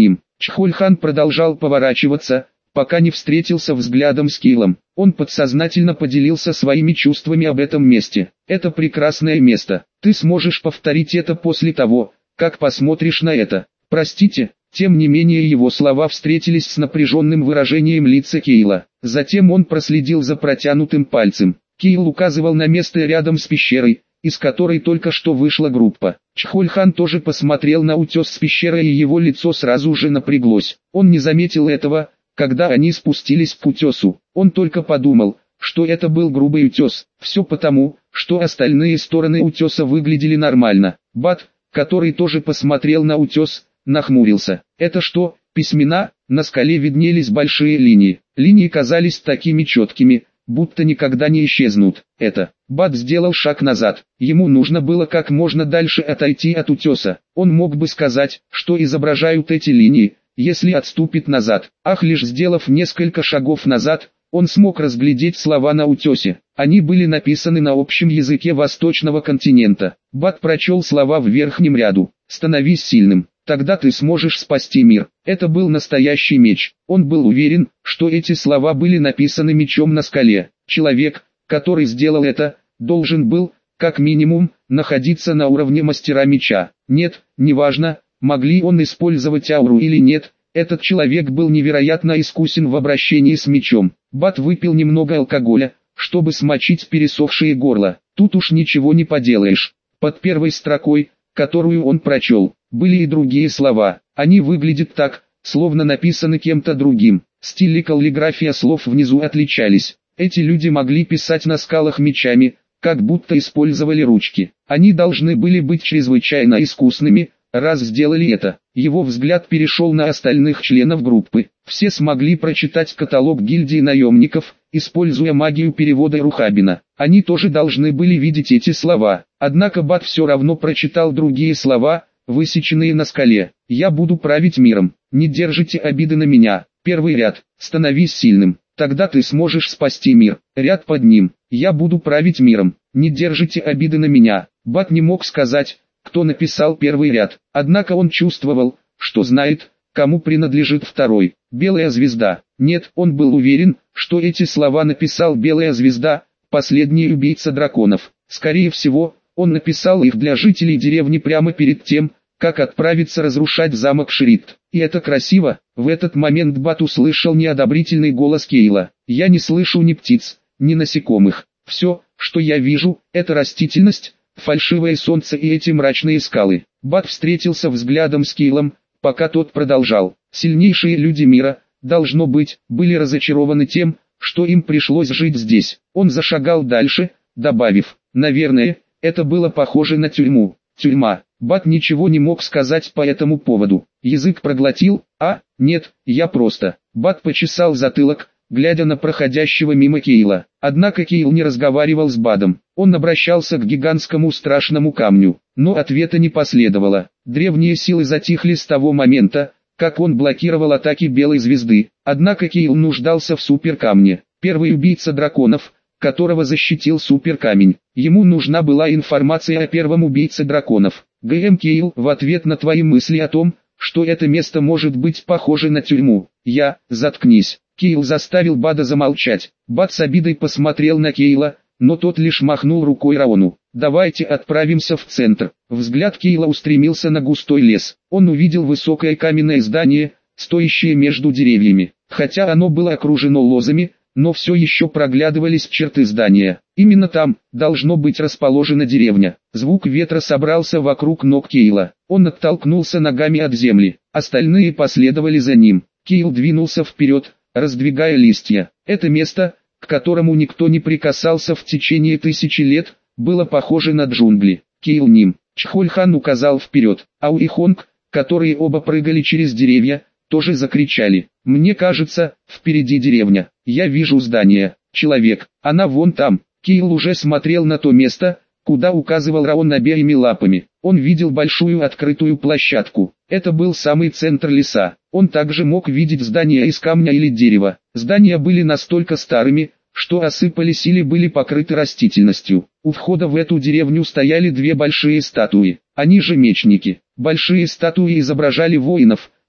Чхольхан продолжал поворачиваться, пока не встретился взглядом с Кейлом. Он подсознательно поделился своими чувствами об этом месте. Это прекрасное место. Ты сможешь повторить это после того, как посмотришь на это. Простите, тем не менее его слова встретились с напряженным выражением лица Кейла. Затем он проследил за протянутым пальцем. Кейл указывал на место рядом с пещерой, из которой только что вышла группа. Чхольхан тоже посмотрел на утес с пещерой, и его лицо сразу же напряглось. Он не заметил этого, когда они спустились к утесу. Он только подумал, что это был грубый утес. Все потому, что остальные стороны утеса выглядели нормально. Бат, который тоже посмотрел на утес, нахмурился. Это что, письмена? На скале виднелись большие линии. Линии казались такими четкими, будто никогда не исчезнут. Это. Бат сделал шаг назад. Ему нужно было как можно дальше отойти от утеса. Он мог бы сказать, что изображают эти линии, если отступит назад. Ах, лишь сделав несколько шагов назад, он смог разглядеть слова на утесе. Они были написаны на общем языке восточного континента. Бат прочел слова в верхнем ряду. «Становись сильным, тогда ты сможешь спасти мир». Это был настоящий меч. Он был уверен, что эти слова были написаны мечом на скале. Человек, который сделал это, должен был, как минимум, находиться на уровне мастера меча. Нет, неважно, могли он использовать ауру или нет, этот человек был невероятно искусен в обращении с мечом. Бат выпил немного алкоголя, чтобы смочить пересохшее горло. Тут уж ничего не поделаешь. Под первой строкой, которую он прочел, были и другие слова. Они выглядят так, словно написаны кем-то другим. Стиль и каллиграфия слов внизу отличались. Эти люди могли писать на скалах мечами, как будто использовали ручки. Они должны были быть чрезвычайно искусными, раз сделали это. Его взгляд перешел на остальных членов группы. Все смогли прочитать каталог гильдии наемников, используя магию перевода Рухабина. Они тоже должны были видеть эти слова. Однако Бат все равно прочитал другие слова, высеченные на скале. «Я буду править миром. Не держите обиды на меня». Первый ряд. «Становись сильным. Тогда ты сможешь спасти мир». Ряд под ним. «Я буду править миром. Не держите обиды на меня». Бат не мог сказать, кто написал первый ряд. Однако он чувствовал, что знает, кому принадлежит второй. «Белая звезда». Нет, он был уверен, что эти слова написал Белая звезда, последний убийца драконов. Скорее всего, он написал их для жителей деревни прямо перед тем, как отправиться разрушать замок Шрит. И это красиво. В этот момент Бат услышал неодобрительный голос Кейла. «Я не слышу ни птиц, ни насекомых. Все, что я вижу, это растительность, фальшивое солнце и эти мрачные скалы». Бат встретился взглядом с Кейлом, пока тот продолжал. Сильнейшие люди мира, должно быть, были разочарованы тем, что им пришлось жить здесь. Он зашагал дальше, добавив: «Наверное, это было похоже на тюрьму». Тюрьма. Бат ничего не мог сказать по этому поводу. Язык проглотил. «А, нет, я просто...» Бат почесал затылок, глядя на проходящего мимо Кейла. Однако Кейл не разговаривал с Бадом. Он обращался к гигантскому страшному камню. Но ответа не последовало. Древние силы затихли с того момента, как он блокировал атаки Белой звезды. Однако Кейл нуждался в суперкамне. Первый убийца драконов, которого защитил суперкамень. Ему нужна была информация о первом убийце драконов. ГМ Кейл, в ответ на твои мысли о том, что это место может быть похоже на тюрьму, я, заткнись. Кейл заставил Бада замолчать. Бад с обидой посмотрел на Кейла, но тот лишь махнул рукой Раону. «Давайте отправимся в центр». Взгляд Кейла устремился на густой лес. Он увидел высокое каменное здание, стоящее между деревьями. Хотя оно было окружено лозами, но все еще проглядывались черты здания. Именно там должно быть расположена деревня. Звук ветра собрался вокруг ног Кейла. Он оттолкнулся ногами от земли. Остальные последовали за ним. Кейл двинулся вперед, раздвигая листья. Это место, к которому никто не прикасался в течение тысячи лет, было похоже на джунгли. Кейл Ним. Чхольхан указал вперед. Ау и Хонг, которые оба прыгали через деревья, тоже закричали. «Мне кажется, впереди деревня. Я вижу здание. Человек. Она вон там». Кейл уже смотрел на то место, куда указывал Раон обеими лапами. Он видел большую открытую площадку. Это был самый центр леса. Он также мог видеть здания из камня или дерева. Здания были настолько старыми, что осыпались или были покрыты растительностью. У входа в эту деревню стояли две большие статуи. Они же мечники. Большие статуи изображали воинов,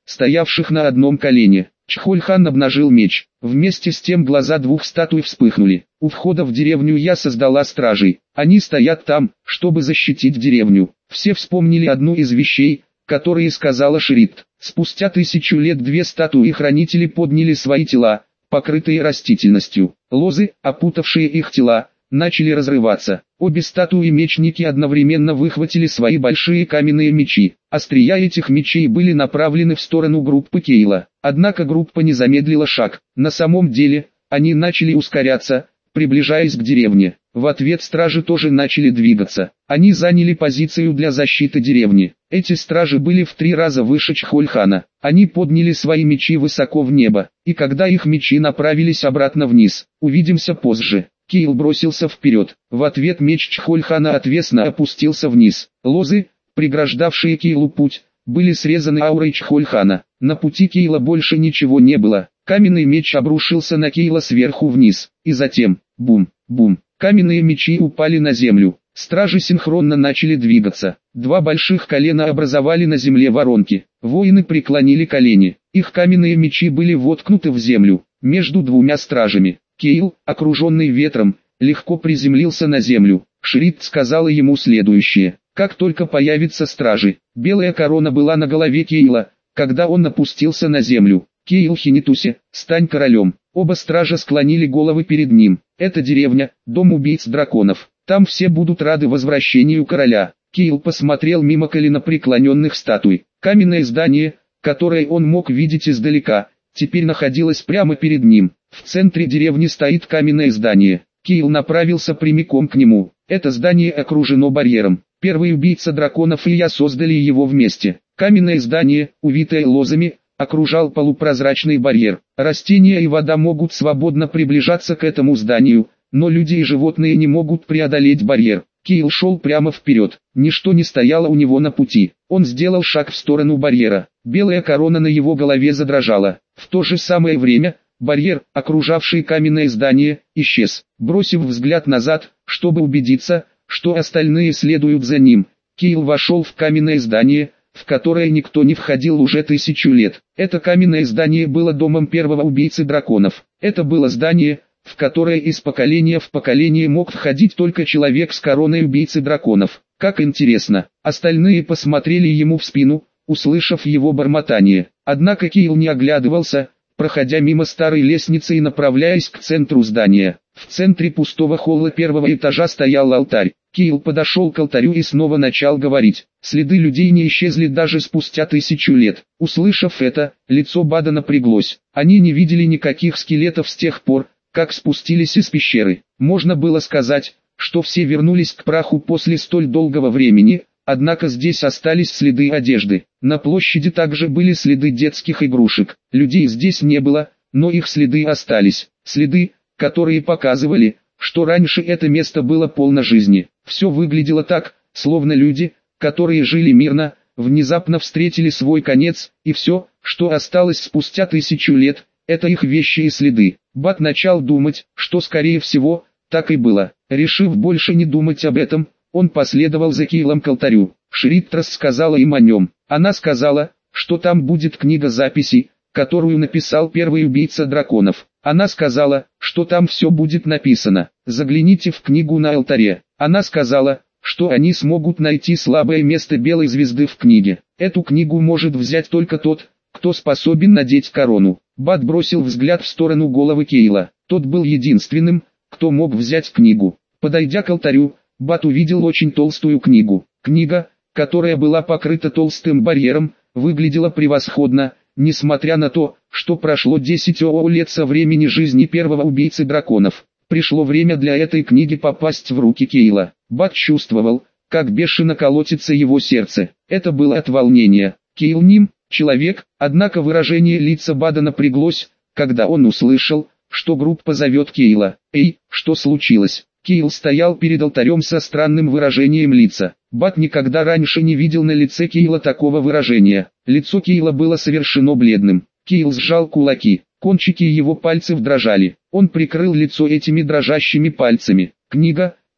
стоявших на одном колене. Чхольхан обнажил меч. Вместе с тем глаза двух статуй вспыхнули. У входа в деревню я создала стражей. Они стоят там, чтобы защитить деревню. Все вспомнили одну из вещей, которые сказала Шрит. Спустя тысячу лет две статуи-хранители подняли свои тела, покрытые растительностью. Лозы, опутавшие их тела, начали разрываться. Обе статуи-мечники одновременно выхватили свои большие каменные мечи. Острия этих мечей были направлены в сторону группы Кейла. Однако группа не замедлила шаг. На самом деле, они начали ускоряться, приближаясь к деревне. В ответ стражи тоже начали двигаться. Они заняли позицию для защиты деревни. Эти стражи были в три раза выше Чхольхана. Они подняли свои мечи высоко в небо, и когда их мечи направились обратно вниз, увидимся позже. Кейл бросился вперед. В ответ меч Чхольхана отвесно опустился вниз. Лозы, преграждавшие Кейлу путь, были срезаны аурой Чхольхана. На пути Кейла больше ничего не было. Каменный меч обрушился на Кейла сверху вниз, и затем, бум, бум, каменные мечи упали на землю. Стражи синхронно начали двигаться. Два больших колена образовали на земле воронки. Воины преклонили колени. Их каменные мечи были воткнуты в землю, между двумя стражами. Кейл, окруженный ветром, легко приземлился на землю. Шрит сказала ему следующее: как только появятся стражи. Белая корона была на голове Кейла, когда он опустился на землю. Кейл Хинитусе, стань королем. Оба стража склонили головы перед ним. Это деревня, дом убийц драконов. Там все будут рады возвращению короля. Кейл посмотрел мимо колена преклоненных статуй. Каменное здание, которое он мог видеть издалека, теперь находилось прямо перед ним. В центре деревни стоит каменное здание. Кейл направился прямиком к нему. Это здание окружено барьером. Первый убийца драконов и я создали его вместе. Каменное здание, увитое лозами, окружал полупрозрачный барьер. Растения и вода могут свободно приближаться к этому зданию, но люди и животные не могут преодолеть барьер. Кейл шел прямо вперед. Ничто не стояло у него на пути. Он сделал шаг в сторону барьера. Белая корона на его голове задрожала. В то же самое время, барьер, окружавший каменное здание, исчез. Бросив взгляд назад, чтобы убедиться, что остальные следуют за ним, Кейл вошел в каменное здание, в которое никто не входил уже тысячу лет. Это каменное здание было домом первого убийцы драконов. Это было здание, в которое из поколения в поколение мог входить только человек с короной убийцы драконов. Как интересно, остальные посмотрели ему в спину, услышав его бормотание. Однако Кейл не оглядывался, проходя мимо старой лестницы и направляясь к центру здания. В центре пустого холла первого этажа стоял алтарь. Кейл подошел к алтарю и снова начал говорить. Следы людей не исчезли даже спустя тысячу лет. Услышав это, лицо Бада напряглось. Они не видели никаких скелетов с тех пор, как спустились из пещеры. Можно было сказать, что все вернулись к праху после столь долгого времени, однако здесь остались следы одежды. На площади также были следы детских игрушек. Людей здесь не было, но их следы остались. Следы, которые показывали, что раньше это место было полно жизни. Все выглядело так, словно люди, которые жили мирно, внезапно встретили свой конец, и все, что осталось спустя тысячу лет, это их вещи и следы. Бат начал думать, что скорее всего, так и было. Решив больше не думать об этом, он последовал за Кейлом к алтарю. Шрит рассказала им о нем. Она сказала, что там будет книга записей, которую написал первый убийца драконов. Она сказала, что там все будет написано. Загляните в книгу на алтаре. Она сказала, что они смогут найти слабое место белой звезды в книге. Эту книгу может взять только тот, кто способен надеть корону. Бат бросил взгляд в сторону головы Кейла. Тот был единственным, кто мог взять книгу. Подойдя к алтарю, Бат увидел очень толстую книгу. Книга, которая была покрыта толстым барьером, выглядела превосходно, несмотря на то, что прошло десять лет со времени жизни первого убийцы драконов. Пришло время для этой книги попасть в руки Кейла. Бат чувствовал, как бешено колотится его сердце. Это было от волнения. Кейл ним, человек, однако выражение лица Бада напряглось, когда он услышал, что группа зовет Кейла. «Эй, что случилось?» Кейл стоял перед алтарем со странным выражением лица. Бат никогда раньше не видел на лице Кейла такого выражения. Лицо Кейла было совершенно бледным. Кейл сжал кулаки, кончики его пальцев дрожали. Он прикрыл лицо этими дрожащими пальцами. Книга,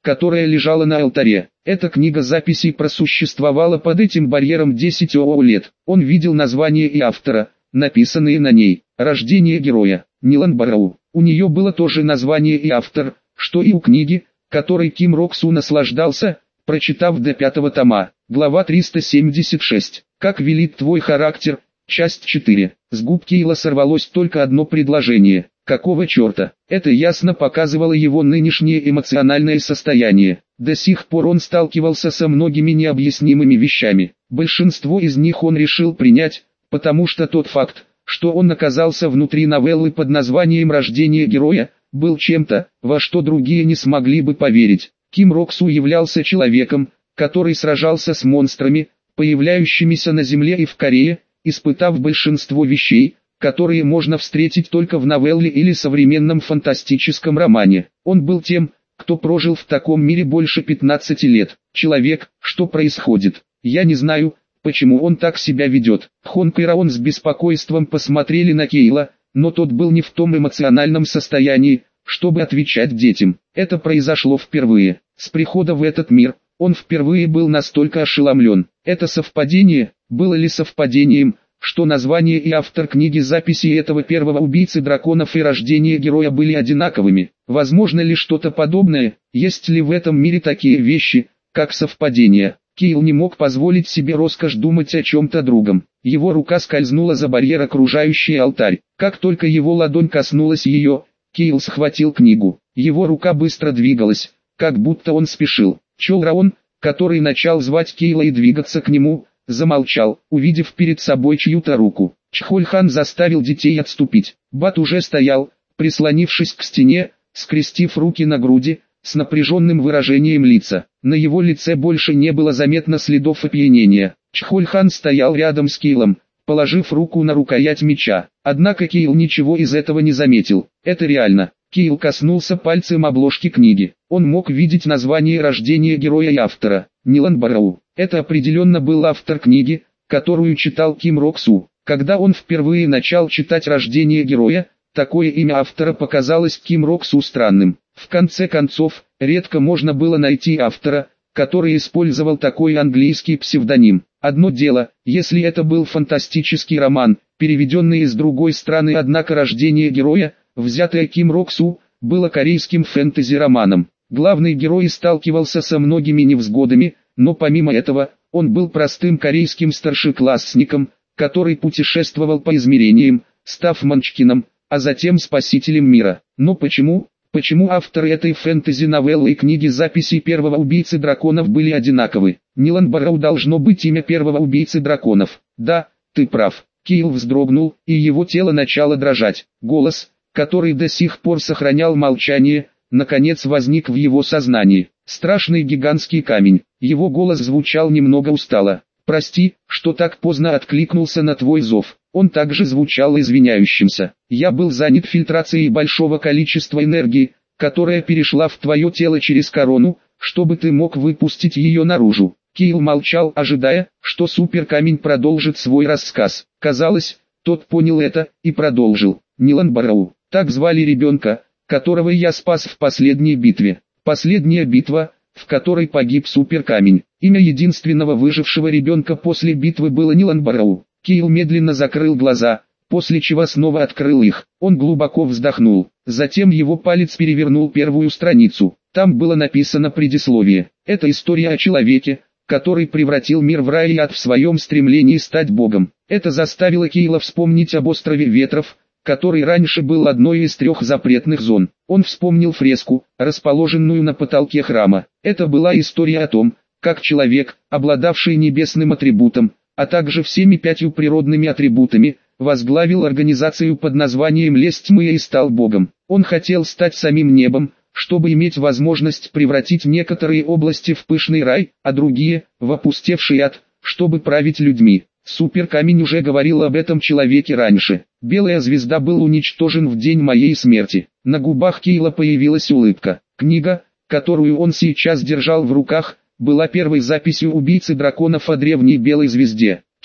которая лежала на алтаре. Эта книга записей просуществовала под этим барьером десять лет. Он видел название и автора, написанные на ней. «Рождение героя», Нилан Барроу. У нее было тоже название и автор, что и у книги, которой Ким Рок Су наслаждался, прочитав до пятого тома. Глава триста семьдесят шесть. «Как велит твой характер», часть четыре. С губ Кейла сорвалось только одно предложение. Какого черта? Это ясно показывало его нынешнее эмоциональное состояние. До сих пор он сталкивался со многими необъяснимыми вещами. Большинство из них он решил принять, потому что тот факт, что он оказался внутри новеллы под названием «Рождение героя», был чем-то, во что другие не смогли бы поверить. Ким Рок Су являлся человеком, который сражался с монстрами, появляющимися на Земле и в Корее, испытав большинство вещей, которые можно встретить только в новелле или современном фантастическом романе. Он был тем, кто прожил в таком мире больше пятнадцати лет. Человек, что происходит? Я не знаю, почему он так себя ведет. Хонг и Раон с беспокойством посмотрели на Кейла, но тот был не в том эмоциональном состоянии, чтобы отвечать детям. Это произошло впервые. С прихода в этот мир, он впервые был настолько ошеломлен. Это совпадение, было ли совпадением, что название и автор книги записи этого первого убийцы драконов и рождение героя были одинаковыми? Возможно ли что-то подобное? Есть ли в этом мире такие вещи, как совпадение? Кейл не мог позволить себе роскошь думать о чем-то другом. Его рука скользнула за барьер, окружающий алтарь. Как только его ладонь коснулась ее, Кейл схватил книгу. Его рука быстро двигалась, как будто он спешил. Чол Раон, который начал звать Кейла и двигаться к нему, замолчал, увидев перед собой чью-то руку. Чхоль-хан заставил детей отступить. Бат уже стоял, прислонившись к стене, скрестив руки на груди, с напряженным выражением лица. На его лице больше не было заметно следов опьянения. Чхоль-хан стоял рядом с Кейлом, положив руку на рукоять меча. Однако Кейл ничего из этого не заметил. Это реально. Кейл коснулся пальцем обложки книги. Он мог видеть название «Рождение героя» и автора. Нилан Барроу. Это определенно был автор книги, которую читал Ким Рок Су. Когда он впервые начал читать «Рождение героя», такое имя автора показалось Ким Рок Су странным. В конце концов, редко можно было найти автора, который использовал такой английский псевдоним. Одно дело, если это был фантастический роман, переведенный из другой страны, однако «Рождение героя», взятое Ким Рок Су, было корейским фэнтези-романом. Главный герой сталкивался со многими невзгодами, но помимо этого, он был простым корейским старшеклассником, который путешествовал по измерениям, став Манчкином, а затем спасителем мира. Но почему, почему авторы этой фэнтези-новеллы и книги записей первого убийцы драконов были одинаковы? Нилан Барроу должно быть имя первого убийцы драконов. Да, ты прав. Кейл вздрогнул, и его тело начало дрожать. Голос, который до сих пор сохранял молчание, наконец возник в его сознании. Страшный гигантский камень. Его голос звучал немного устало. «Прости, что так поздно откликнулся на твой зов». Он также звучал извиняющимся. «Я был занят фильтрацией большого количества энергии, которая перешла в твое тело через корону, чтобы ты мог выпустить ее наружу». Кейл молчал, ожидая, что суперкамень продолжит свой рассказ. Казалось, тот понял это, и продолжил. «Нилан Барроу. Так звали ребенка, которого я спас в последней битве. Последняя битва, в которой погиб суперкамень. Имя единственного выжившего ребенка после битвы было Нилан Барроу». Кейл медленно закрыл глаза, после чего снова открыл их. Он глубоко вздохнул. Затем его палец перевернул первую страницу. Там было написано предисловие. Это история о человеке, который превратил мир в рай и ад в своем стремлении стать богом. Это заставило Кейла вспомнить об острове Ветров, который раньше был одной из трех запретных зон. Он вспомнил фреску, расположенную на потолке храма. Это была история о том, как человек, обладавший небесным атрибутом, а также всеми пятью природными атрибутами, возглавил организацию под названием «Лес тьмы» и стал богом. Он хотел стать самим небом, чтобы иметь возможность превратить некоторые области в пышный рай, а другие – в опустевший ад, чтобы править людьми. Суперкамень уже говорил об этом человеке раньше. Белая звезда был уничтожен в день моей смерти. На губах Кейла появилась улыбка. Книга, которую он сейчас держал в руках, была первой записью убийцы драконов о древней белой звезде.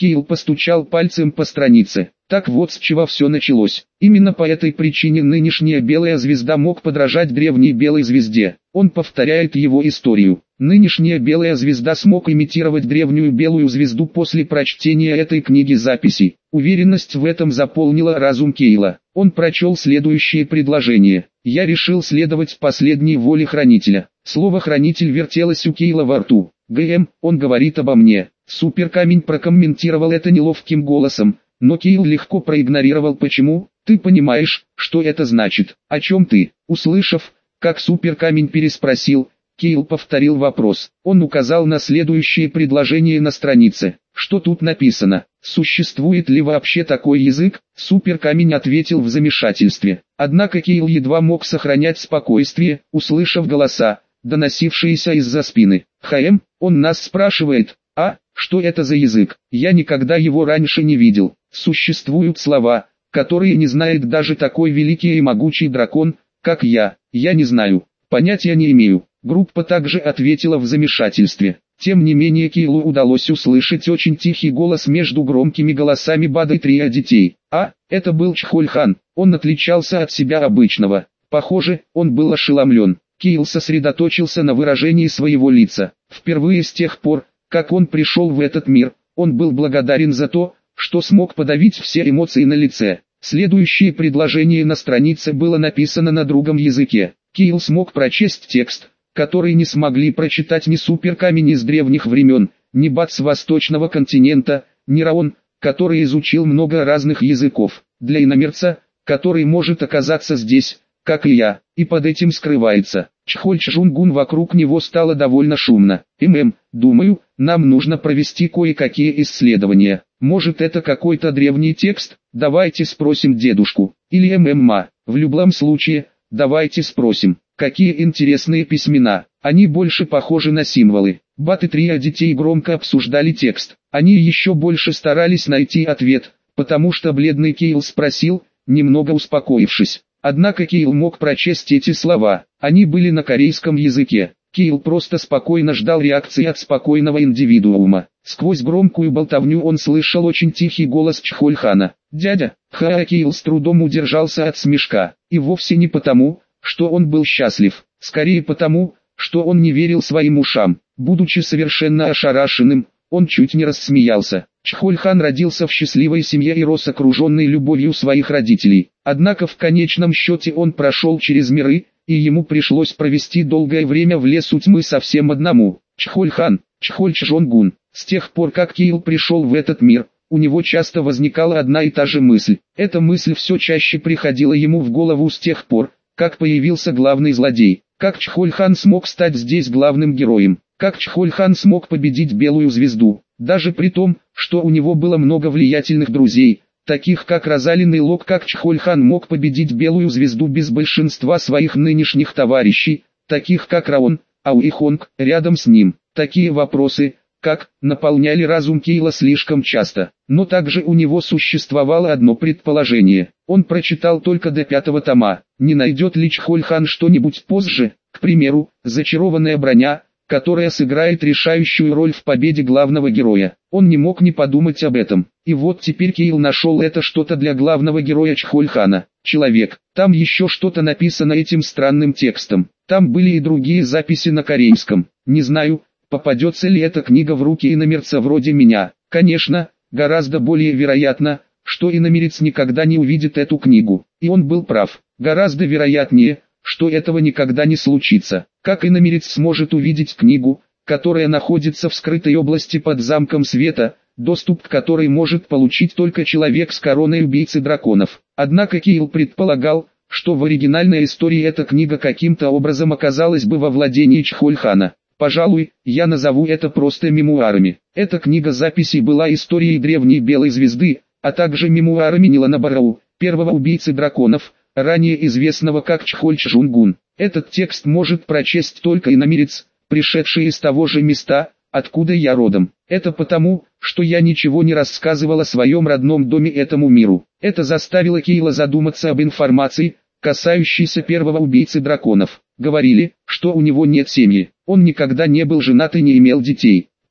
Кейл постучал пальцем по странице. Так вот с чего все началось. Именно по этой причине нынешняя белая звезда мог подражать древней белой звезде. Он повторяет его историю. Нынешняя белая звезда смог имитировать древнюю белую звезду после прочтения этой книги записей. Уверенность в этом заполнила разум Кейла. Он прочел следующее предложение. «Я решил следовать последней воле Хранителя». Слово «Хранитель» вертелось у Кейла во рту. «ГМ, он говорит обо мне». Суперкамень прокомментировал это неловким голосом, но Кейл легко проигнорировал. «Почему? Ты понимаешь, что это значит? О чем ты?» Услышав, как Суперкамень переспросил, Кейл повторил вопрос. Он указал на следующее предложение на странице. «Что тут написано? Существует ли вообще такой язык?» Суперкамень ответил в замешательстве. Однако Кейл едва мог сохранять спокойствие, услышав голоса, доносившиеся из-за спины. «ХМ, он нас спрашивает. А, что это за язык? Я никогда его раньше не видел. Существуют слова, которые не знает даже такой великий и могучий дракон, как я. Я не знаю, понятия не имею». Группа также ответила в замешательстве. Тем не менее Кейлу удалось услышать очень тихий голос между громкими голосами Бада и Трио детей. А, это был Чхольхан. Он отличался от себя обычного. Похоже, он был ошеломлен. Кейл сосредоточился на выражении своего лица. Впервые с тех пор, как он пришел в этот мир, он был благодарен за то, что смог подавить все эмоции на лице. Следующее предложение на странице было написано на другом языке. Кейл смог прочесть текст, который не смогли прочитать ни Суперкамень из древних времен, ни Бат с восточного континента, ни Раон, который изучил много разных языков. Для иномерца, который может оказаться здесь, как и я, и под этим скрывается Чхольчжунгун, вокруг него стало довольно шумно. «ММ, думаю, нам нужно провести кое-какие исследования. Может, это какой-то древний текст? Давайте спросим дедушку. Или ММА. В любом случае, давайте спросим. Какие интересные письмена. Они больше похожи на символы». Бат и Трио детей громко обсуждали текст. Они еще больше старались найти ответ, потому что бледный Кейл спросил, немного успокоившись. Однако Кейл мог прочесть эти слова. Они были на корейском языке. Кейл просто спокойно ждал реакции от спокойного индивидуума. Сквозь громкую болтовню он слышал очень тихий голос Чхольхана. «Дядя!» Ха Кейл с трудом удержался от смешка. И вовсе не потому, что он был счастлив. Скорее потому, что он не верил своим ушам. Будучи совершенно ошарашенным, он чуть не рассмеялся. Чхольхан родился в счастливой семье и рос окруженный любовью своих родителей. Однако в конечном счете он прошел через миры, и ему пришлось провести долгое время в лесу тьмы совсем одному. Чхольхан, Чхольчжонгун. С тех пор как Кейл пришел в этот мир, у него часто возникала одна и та же мысль. Эта мысль все чаще приходила ему в голову с тех пор, как появился главный злодей. Как Чхольхан смог стать здесь главным героем? Как Чхольхан смог победить белую звезду? Даже при том, что у него было много влиятельных друзей, таких как Розалин и Лок. Как Чхольхан мог победить белую звезду без большинства своих нынешних товарищей, таких как Раон, Ау и Хонг, рядом с ним? Такие вопросы, как, наполняли разум Кейла слишком часто. Но также у него существовало одно предположение. Он прочитал только до пятого тома. Не найдет ли Чхольхан что-нибудь позже, к примеру, зачарованная броня, которая сыграет решающую роль в победе главного героя? Он не мог не подумать об этом. И вот теперь Кейл нашел это что-то для главного героя Чхольхана. Человек. Там еще что-то написано этим странным текстом. Там были и другие записи на корейском. Не знаю, попадется ли эта книга в руки иномерца вроде меня. Конечно, гораздо более вероятно, что иномерец никогда не увидит эту книгу. И он был прав. Гораздо вероятнее, что этого никогда не случится. Как иномерец сможет увидеть книгу, которая находится в скрытой области под замком света, доступ к которой может получить только человек с короной убийцы драконов? Однако Кейл предполагал, что в оригинальной истории эта книга каким-то образом оказалась бы во владении Чхольхана. Пожалуй, я назову это просто мемуарами. Эта книга записей была историей древней белой звезды, а также мемуарами Нилана Бароу, первого убийцы драконов, ранее известного как Чхольчжунгун. Этот текст может прочесть только иномерец, пришедший из того же места, откуда я родом. Это потому, что я ничего не рассказывал о своем родном доме этому миру. Это заставило Кейла задуматься об информации, касающейся первого убийцы драконов. Говорили, что у него нет семьи, он никогда не был женат и не имел детей.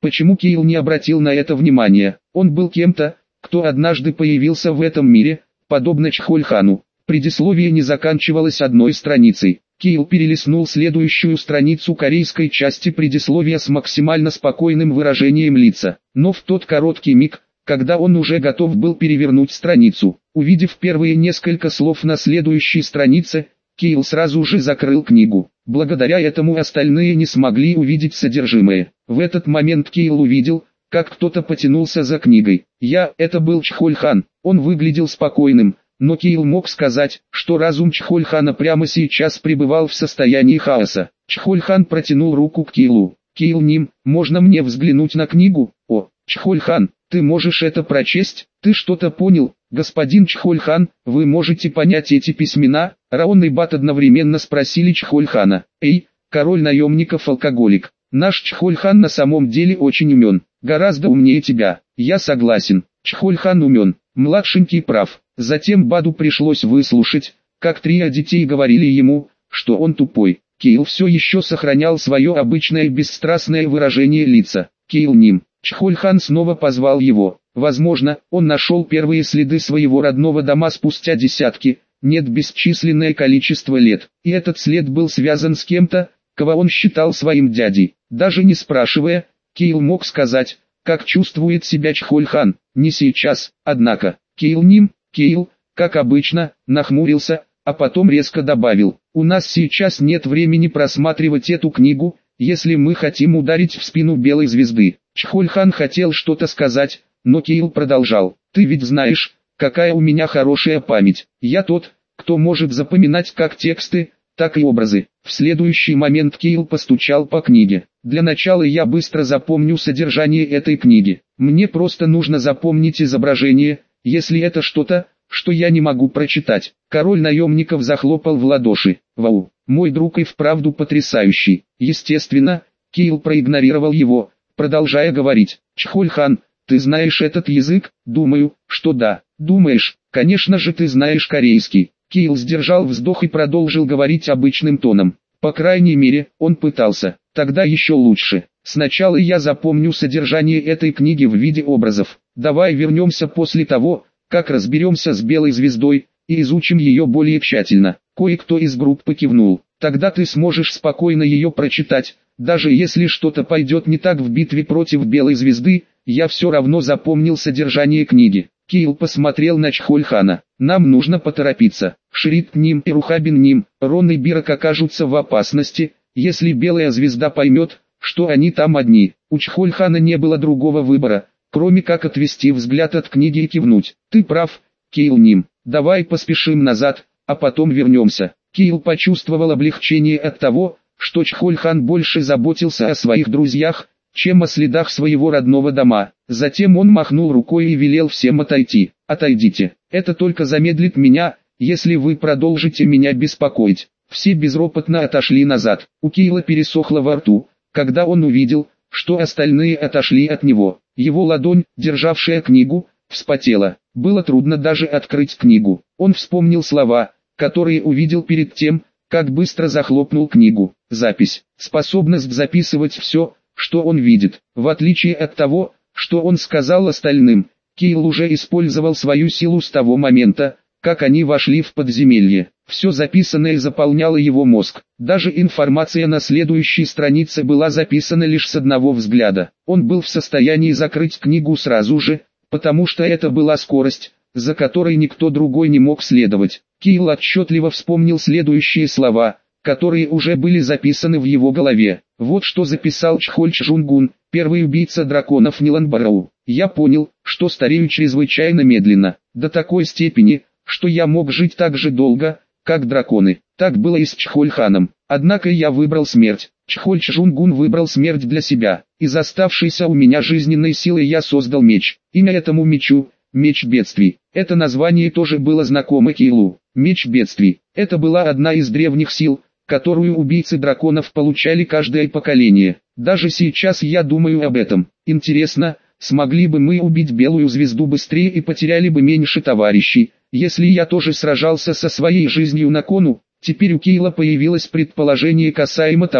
Почему Кейл не обратил на это внимания? Он был кем-то, кто однажды появился в этом мире, подобно Чхольхану. Предисловие не заканчивалось одной страницей. Кейл перелистнул следующую страницу корейской части предисловия с максимально спокойным выражением лица. Но в тот короткий миг, когда он уже готов был перевернуть страницу, увидев первые несколько слов на следующей странице, Кейл сразу же закрыл книгу. Благодаря этому остальные не смогли увидеть содержимое. В этот момент Кейл увидел, как кто-то потянулся за книгой. Я, это был Чхольхан. Он выглядел спокойным, но Кейл мог сказать, что разум Чхольхана прямо сейчас пребывал в состоянии хаоса. Чхольхан протянул руку к Кейлу. «Кейл Ним, можно мне взглянуть на книгу?» «О, Чхольхан, ты можешь это прочесть? Ты что-то понял?» «Господин Чхольхан, вы можете понять эти письмена?» Раон и Бат одновременно спросили Чхольхана. «Эй, король наемников-алкоголик, наш Чхольхан на самом деле очень умен, гораздо умнее тебя». «Я согласен, Чхольхан умен, младшенький прав». Затем Баду пришлось выслушать, как трио детей говорили ему, что он тупой. Кейл все еще сохранял свое обычное бесстрастное выражение лица. «Кейл Ним». Чхольхан снова позвал его. Возможно, он нашел первые следы своего родного дома спустя десятки, нет бесчисленное количество лет. И этот след был связан с кем-то, кого он считал своим дядей. Даже не спрашивая, Кейл мог сказать, как чувствует себя Чхольхан. Не сейчас, однако. Кейл Ним, Кейл, как обычно, нахмурился, а потом резко добавил: «У нас сейчас нет времени просматривать эту книгу, если мы хотим ударить в спину белой звезды». Чхольхан хотел что-то сказать, но Кейл продолжал: «Ты ведь знаешь, какая у меня хорошая память. Я тот, кто может запоминать как тексты, так и образы». В следующий момент Кейл постучал по книге. «Для начала я быстро запомню содержание этой книги. Мне просто нужно запомнить изображение, если это что-то, что я не могу прочитать». Король наемников захлопал в ладоши. «Вау, мой друг и вправду потрясающий». Естественно, Кейл проигнорировал его, продолжая говорить: «Чхольхан, ты знаешь этот язык?» «Думаю, что да». «Думаешь? Конечно же ты знаешь корейский». Кейл сдержал вздох и продолжил говорить обычным тоном. По крайней мере, он пытался. «Тогда еще лучше. Сначала я запомню содержание этой книги в виде образов. Давай вернемся после того, как разберемся с белой звездой, и изучим ее более тщательно». Кое-кто из группы кивнул. «Тогда ты сможешь спокойно ее прочитать, даже если что-то пойдет не так в битве против белой звезды, я все равно запомнил содержание книги». Кейл посмотрел на Чхольхана. «Нам нужно поторопиться. Шрид Ним и Рухабин Ним, Рон и Бирок окажутся в опасности, если белая звезда поймет, что они там одни». У Чхольхана не было другого выбора, кроме как отвести взгляд от книги и кивнуть. «Ты прав, Кейл Ним. Давай поспешим назад, а потом вернемся». Кейл почувствовал облегчение от того, что Чхольхан больше заботился о своих друзьях, чем о следах своего родного дома. Затем он махнул рукой и велел всем отойти. «Отойдите, это только замедлит меня, если вы продолжите меня беспокоить». Все безропотно отошли назад. У Кейла пересохло во рту, когда он увидел, что остальные отошли от него. Его ладонь, державшая книгу, вспотела. Было трудно даже открыть книгу. Он вспомнил слова, которые увидел перед тем, как быстро захлопнул книгу. Запись. Способность записывать все, что он видит. В отличие от того, что он сказал остальным, Кейл уже использовал свою силу с того момента, как они вошли в подземелье. Все записанное заполняло его мозг. Даже информация на следующей странице была записана лишь с одного взгляда. Он был в состоянии закрыть книгу сразу же, потому что это была скорость, за которой никто другой не мог следовать. Кейл отчетливо вспомнил следующие слова, которые уже были записаны в его голове. Вот что записал Чхоль Чжунгун, первый убийца драконов Ниланбароу. «Я понял, что старею чрезвычайно медленно, до такой степени, что я мог жить так же долго, как драконы». Так было и с Чхольханом. Однако я выбрал смерть. Чхоль Чжунгун выбрал смерть для себя. Из оставшейся у меня жизненной силы я создал меч. Имя этому мечу — Меч Бедствий. Это название тоже было знакомо Кейлу. Меч Бедствий. Это была одна из древних сил, которую убийцы драконов получали каждое поколение. Даже сейчас я думаю об этом. Интересно, смогли бы мы убить белую звезду быстрее и потеряли бы меньше товарищей, если я тоже сражался со своей жизнью на кону? Теперь у Кейла появилось предположение касаемо того,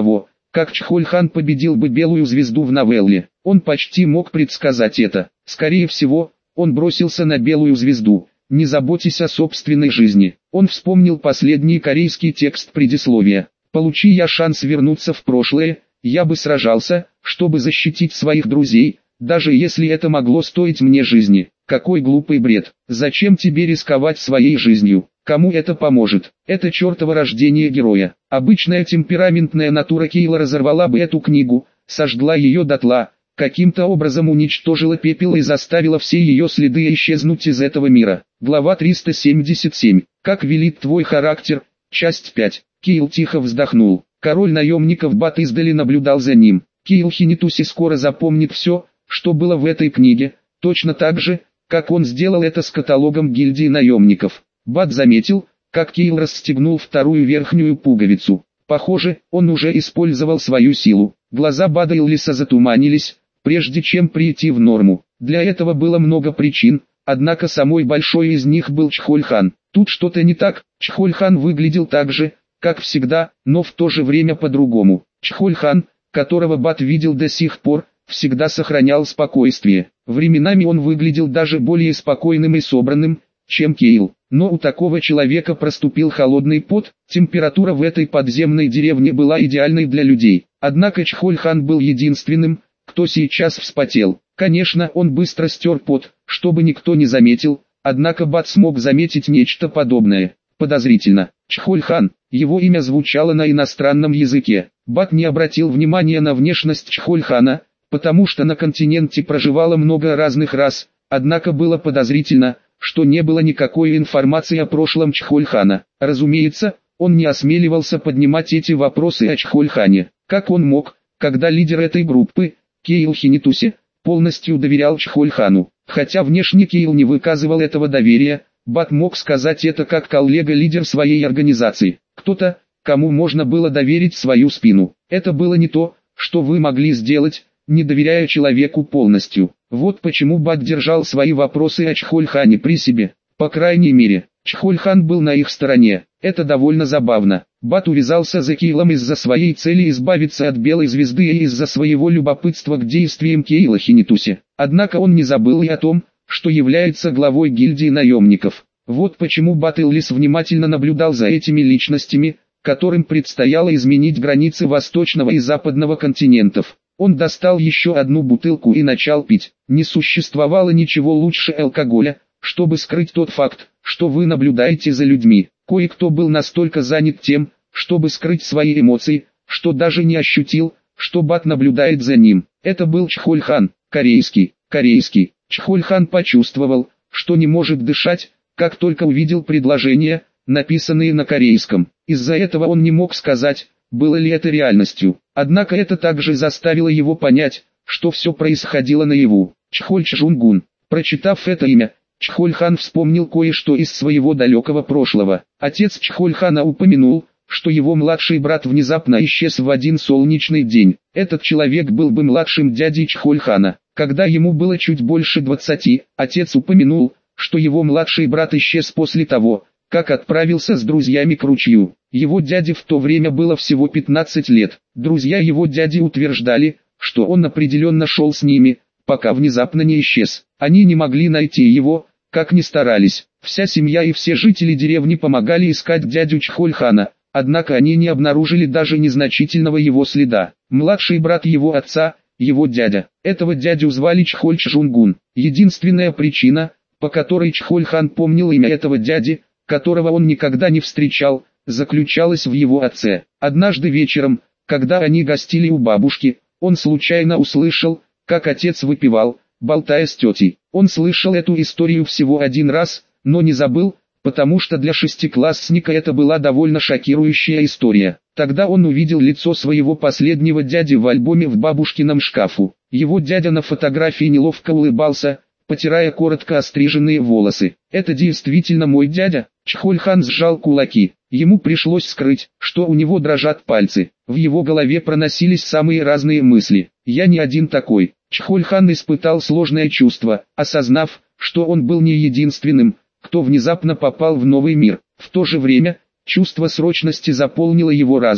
как Чхоль-хан победил бы Белую Звезду в новелле. Он почти мог предсказать это. Скорее всего, он бросился на Белую Звезду, не заботясь о собственной жизни. Он вспомнил последний корейский текст предисловия. «Получи я шанс вернуться в прошлое, я бы сражался, чтобы защитить своих друзей, даже если это могло стоить мне жизни». Какой глупый бред. Зачем тебе рисковать своей жизнью? Кому это поможет? Это чертово рождение героя. Обычная темпераментная натура Кейла разорвала бы эту книгу, сожгла ее дотла, каким-то образом уничтожила пепел и заставила все ее следы исчезнуть из этого мира. Глава триста семьдесят семь. Как велит твой характер? Часть пять. Кейл тихо вздохнул. Король наемников Бат издали наблюдал за ним. Кейл Хинитуси скоро запомнит все, что было в этой книге, точно так же, как он сделал это с каталогом гильдии наемников. Бат заметил, как Кейл расстегнул вторую верхнюю пуговицу. Похоже, он уже использовал свою силу. Глаза Бада Иллиса затуманились, прежде чем прийти в норму. Для этого было много причин, однако самой большой из них был Чхоль-хан. Тут что-то не так, Чхоль-хан выглядел так же, как всегда, но в то же время по-другому. Чхоль-хан, которого Бат видел до сих пор, всегда сохранял спокойствие. Временами он выглядел даже более спокойным и собранным, чем Кейл. Но у такого человека проступил холодный пот, температура в этой подземной деревне была идеальной для людей. Однако Чхоль-хан был единственным, кто сейчас вспотел. Конечно, он быстро стер пот, чтобы никто не заметил, однако Бат смог заметить нечто подобное. Подозрительно. Чхоль-хан, его имя звучало на иностранном языке. Бат не обратил внимания на внешность Чхоль-хана, потому что на континенте проживало много разных рас, однако было подозрительно, что не было никакой информации о прошлом Чхоль-хана. Разумеется, он не осмеливался поднимать эти вопросы о Чхоль-хане. Как он мог, когда лидер этой группы, Кейл Хинитуси, полностью доверял Чхоль-хану? Хотя внешне Кейл не выказывал этого доверия, Бат мог сказать это как коллега-лидер своей организации. Кто-то, кому можно было доверить свою спину. Это было не то, что вы могли сделать, не доверяя человеку полностью. Вот почему Бат держал свои вопросы о Чхоль-хане при себе. По крайней мере, Чхоль-хан был на их стороне. Это довольно забавно. Бат увязался за Кейлом из-за своей цели избавиться от Белой Звезды и из-за своего любопытства к действиям Кейла Хинитуси. Однако он не забыл и о том, что является главой гильдии наемников. Вот почему Бат Иллис внимательно наблюдал за этими личностями, которым предстояло изменить границы восточного и западного континентов. Он достал еще одну бутылку и начал пить. Не существовало ничего лучше алкоголя, чтобы скрыть тот факт, что вы наблюдаете за людьми. Кое-кто был настолько занят тем, чтобы скрыть свои эмоции, что даже не ощутил, что Бат наблюдает за ним. Это был Чхоль-хан, корейский, корейский. Чхоль-хан почувствовал, что не может дышать, как только увидел предложения, написанные на корейском. Из-за этого он не мог сказать, было ли это реальностью. Однако это также заставило его понять, что все происходило наяву. Чхоль-чжунгун. Прочитав это имя, Чхоль-хан вспомнил кое-что из своего далекого прошлого. Отец Чхоль-хана упомянул, что его младший брат внезапно исчез в один солнечный день. Этот человек был бы младшим дядей Чхоль-хана. Когда ему было чуть больше двадцати, отец упомянул, что его младший брат исчез после того, как отправился с друзьями к ручью. Его дяде в то время было всего пятнадцать лет. Друзья его дяди утверждали, что он определенно шел с ними, пока внезапно не исчез. Они не могли найти его, как ни старались. Вся семья и все жители деревни помогали искать дядю Чхоль-хана, однако они не обнаружили даже незначительного его следа. Младший брат его отца, его дядя, этого дядю звали Чхоль-чжунгун. Единственная причина, по которой Чхоль-хан помнил имя этого дяди, которого он никогда не встречал, заключалась в его отце. Однажды вечером, когда они гостили у бабушки, он случайно услышал, как отец выпивал, болтая с тетей. Он слышал эту историю всего один раз, но не забыл, потому что для шестиклассника это была довольно шокирующая история. Тогда он увидел лицо своего последнего дяди в альбоме в бабушкином шкафу. Его дядя на фотографии неловко улыбался, потирая коротко остриженные волосы. «Это действительно мой дядя?» Чхоль-хан сжал кулаки. Ему пришлось скрыть, что у него дрожат пальцы. В его голове проносились самые разные мысли. «Я не один такой». Чхоль-хан испытал сложное чувство, осознав, что он был не единственным, кто внезапно попал в новый мир. В то же время, чувство срочности заполнило его разум.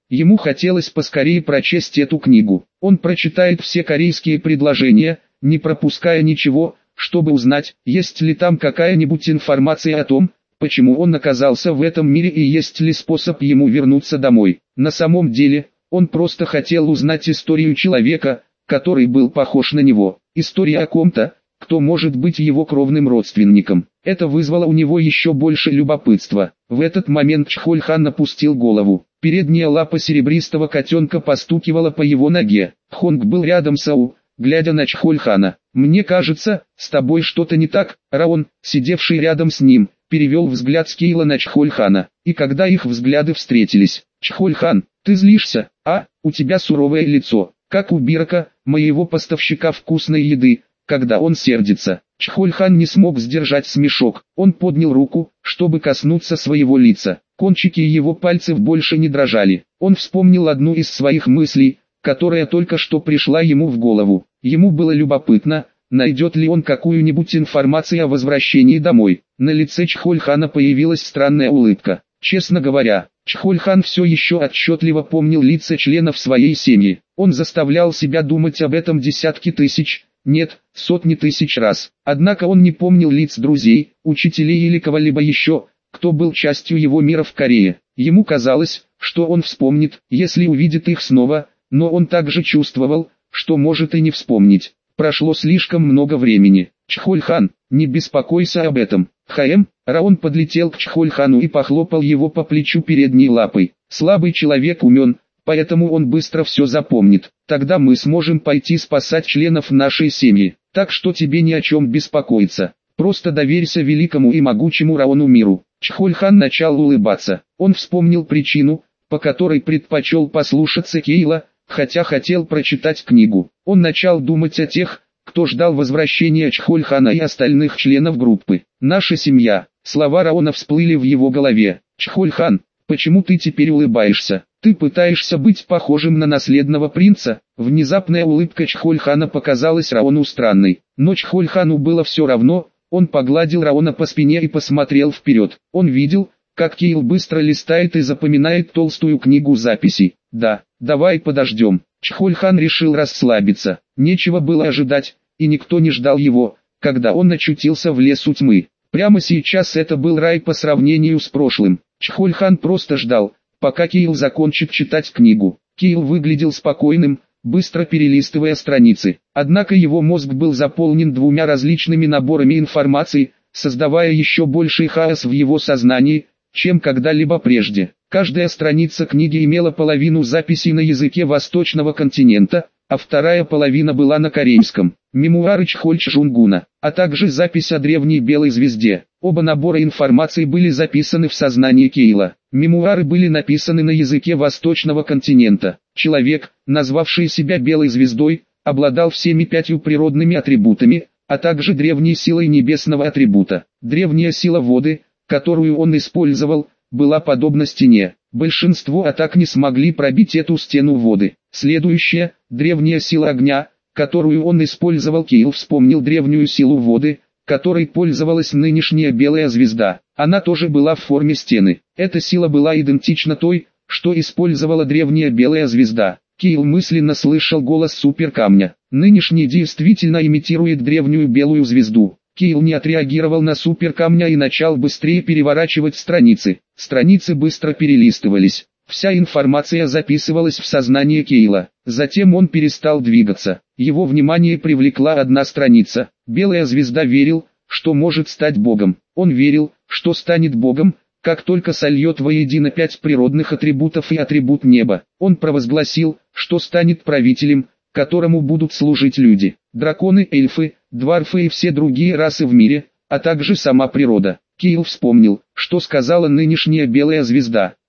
Ему хотелось поскорее прочесть эту книгу. Он прочитает все корейские предложения, не пропуская ничего, чтобы узнать, есть ли там какая-нибудь информация о том, почему он оказался в этом мире и есть ли способ ему вернуться домой. На самом деле, он просто хотел узнать историю человека, который был похож на него. История о ком-то, кто может быть его кровным родственником. Это вызвало у него еще больше любопытства. В этот момент Чхоль-хан опустил голову. Передняя лапа серебристого котенка постукивала по его ноге. Хонг был рядом с Ау, глядя на Чхоль-хана. «Мне кажется, с тобой что-то не так». Раон, сидевший рядом с ним, перевел взгляд с Кейла на Чхоль-хана. И когда их взгляды встретились: «Чхоль-хан, ты злишься? А, у тебя суровое лицо, как у Бирака, моего поставщика вкусной еды, когда он сердится». Чхоль-хан не смог сдержать смешок. Он поднял руку, чтобы коснуться своего лица. Кончики его пальцев больше не дрожали. Он вспомнил одну из своих мыслей, которая только что пришла ему в голову. Ему было любопытно, найдет ли он какую-нибудь информацию о возвращении домой. На лице Чхоль-хана появилась странная улыбка. Честно говоря, Чхоль-хан все еще отчетливо помнил лица членов своей семьи. Он заставлял себя думать об этом десятки тысяч, нет, сотни тысяч раз. Однако он не помнил лиц друзей, учителей или кого-либо еще, кто был частью его мира в Корее. Ему казалось, что он вспомнит, если увидит их снова, но он также чувствовал, что может и не вспомнить. Прошло слишком много времени. «Чхоль-хан, не беспокойся об этом». «Хаэм», Раон подлетел к Чхоль-хану и похлопал его по плечу передней лапой. «Слабый человек умен, поэтому он быстро все запомнит. Тогда мы сможем пойти спасать членов нашей семьи, так что тебе ни о чем беспокоиться. Просто доверься великому и могучему Раону миру». Чхоль-хан начал улыбаться. Он вспомнил причину, по которой предпочел послушаться Кейла, хотя хотел прочитать книгу. Он начал думать о тех, кто ждал возвращения Чхоль-хана и остальных членов группы. «Наша семья». Слова Раона всплыли в его голове. «Чхоль-хан, почему ты теперь улыбаешься? Ты пытаешься быть похожим на наследного принца?» Внезапная улыбка Чхоль-хана показалась Раону странной. Но Чхоль-хану было все равно. Он погладил Раона по спине и посмотрел вперед. Он видел, как Кейл быстро листает и запоминает толстую книгу записей. «Да, давай подождем». Чхоль-хан решил расслабиться. Нечего было ожидать, и никто не ждал его, когда он очутился в лесу тьмы. Прямо сейчас это был рай по сравнению с прошлым. Чхоль-хан просто ждал, пока Кейл закончит читать книгу. Кейл выглядел спокойным, быстро перелистывая страницы. Однако его мозг был заполнен двумя различными наборами информации, создавая еще больший хаос в его сознании, чем когда-либо прежде. Каждая страница книги имела половину записей на языке восточного континента, а вторая половина была на корейском. Мемуары Чхоль-Чжунгуна, а также запись о древней белой звезде. Оба набора информации были записаны в сознании Кейла. Мемуары были написаны на языке восточного континента. Человек, назвавший себя белой звездой, обладал всеми пятью природными атрибутами, а также древней силой небесного атрибута. Древняя сила воды, которую он использовал, была подобна стене. Большинство атак не смогли пробить эту стену воды. Следующая, древняя сила огня, которую он использовал. Кейл вспомнил древнюю силу воды, которой пользовалась нынешняя белая звезда. Она тоже была в форме стены. Эта сила была идентична той, что использовала древняя белая звезда. Кейл мысленно слышал голос суперкамня. Нынешний действительно имитирует древнюю белую звезду. Кейл не отреагировал на суперкамня и начал быстрее переворачивать страницы. Страницы быстро перелистывались. Вся информация записывалась в сознание Кейла. Затем он перестал двигаться. Его внимание привлекла одна страница. Белая звезда верил, что может стать богом. Он верил, что станет богом, как только сольет воедино пять природных атрибутов и атрибут неба. Он провозгласил, что станет правителем, которому будут служить люди, драконы, эльфы, дварфы и все другие расы в мире, а также сама природа. Кейл вспомнил, что сказала нынешняя белая звезда.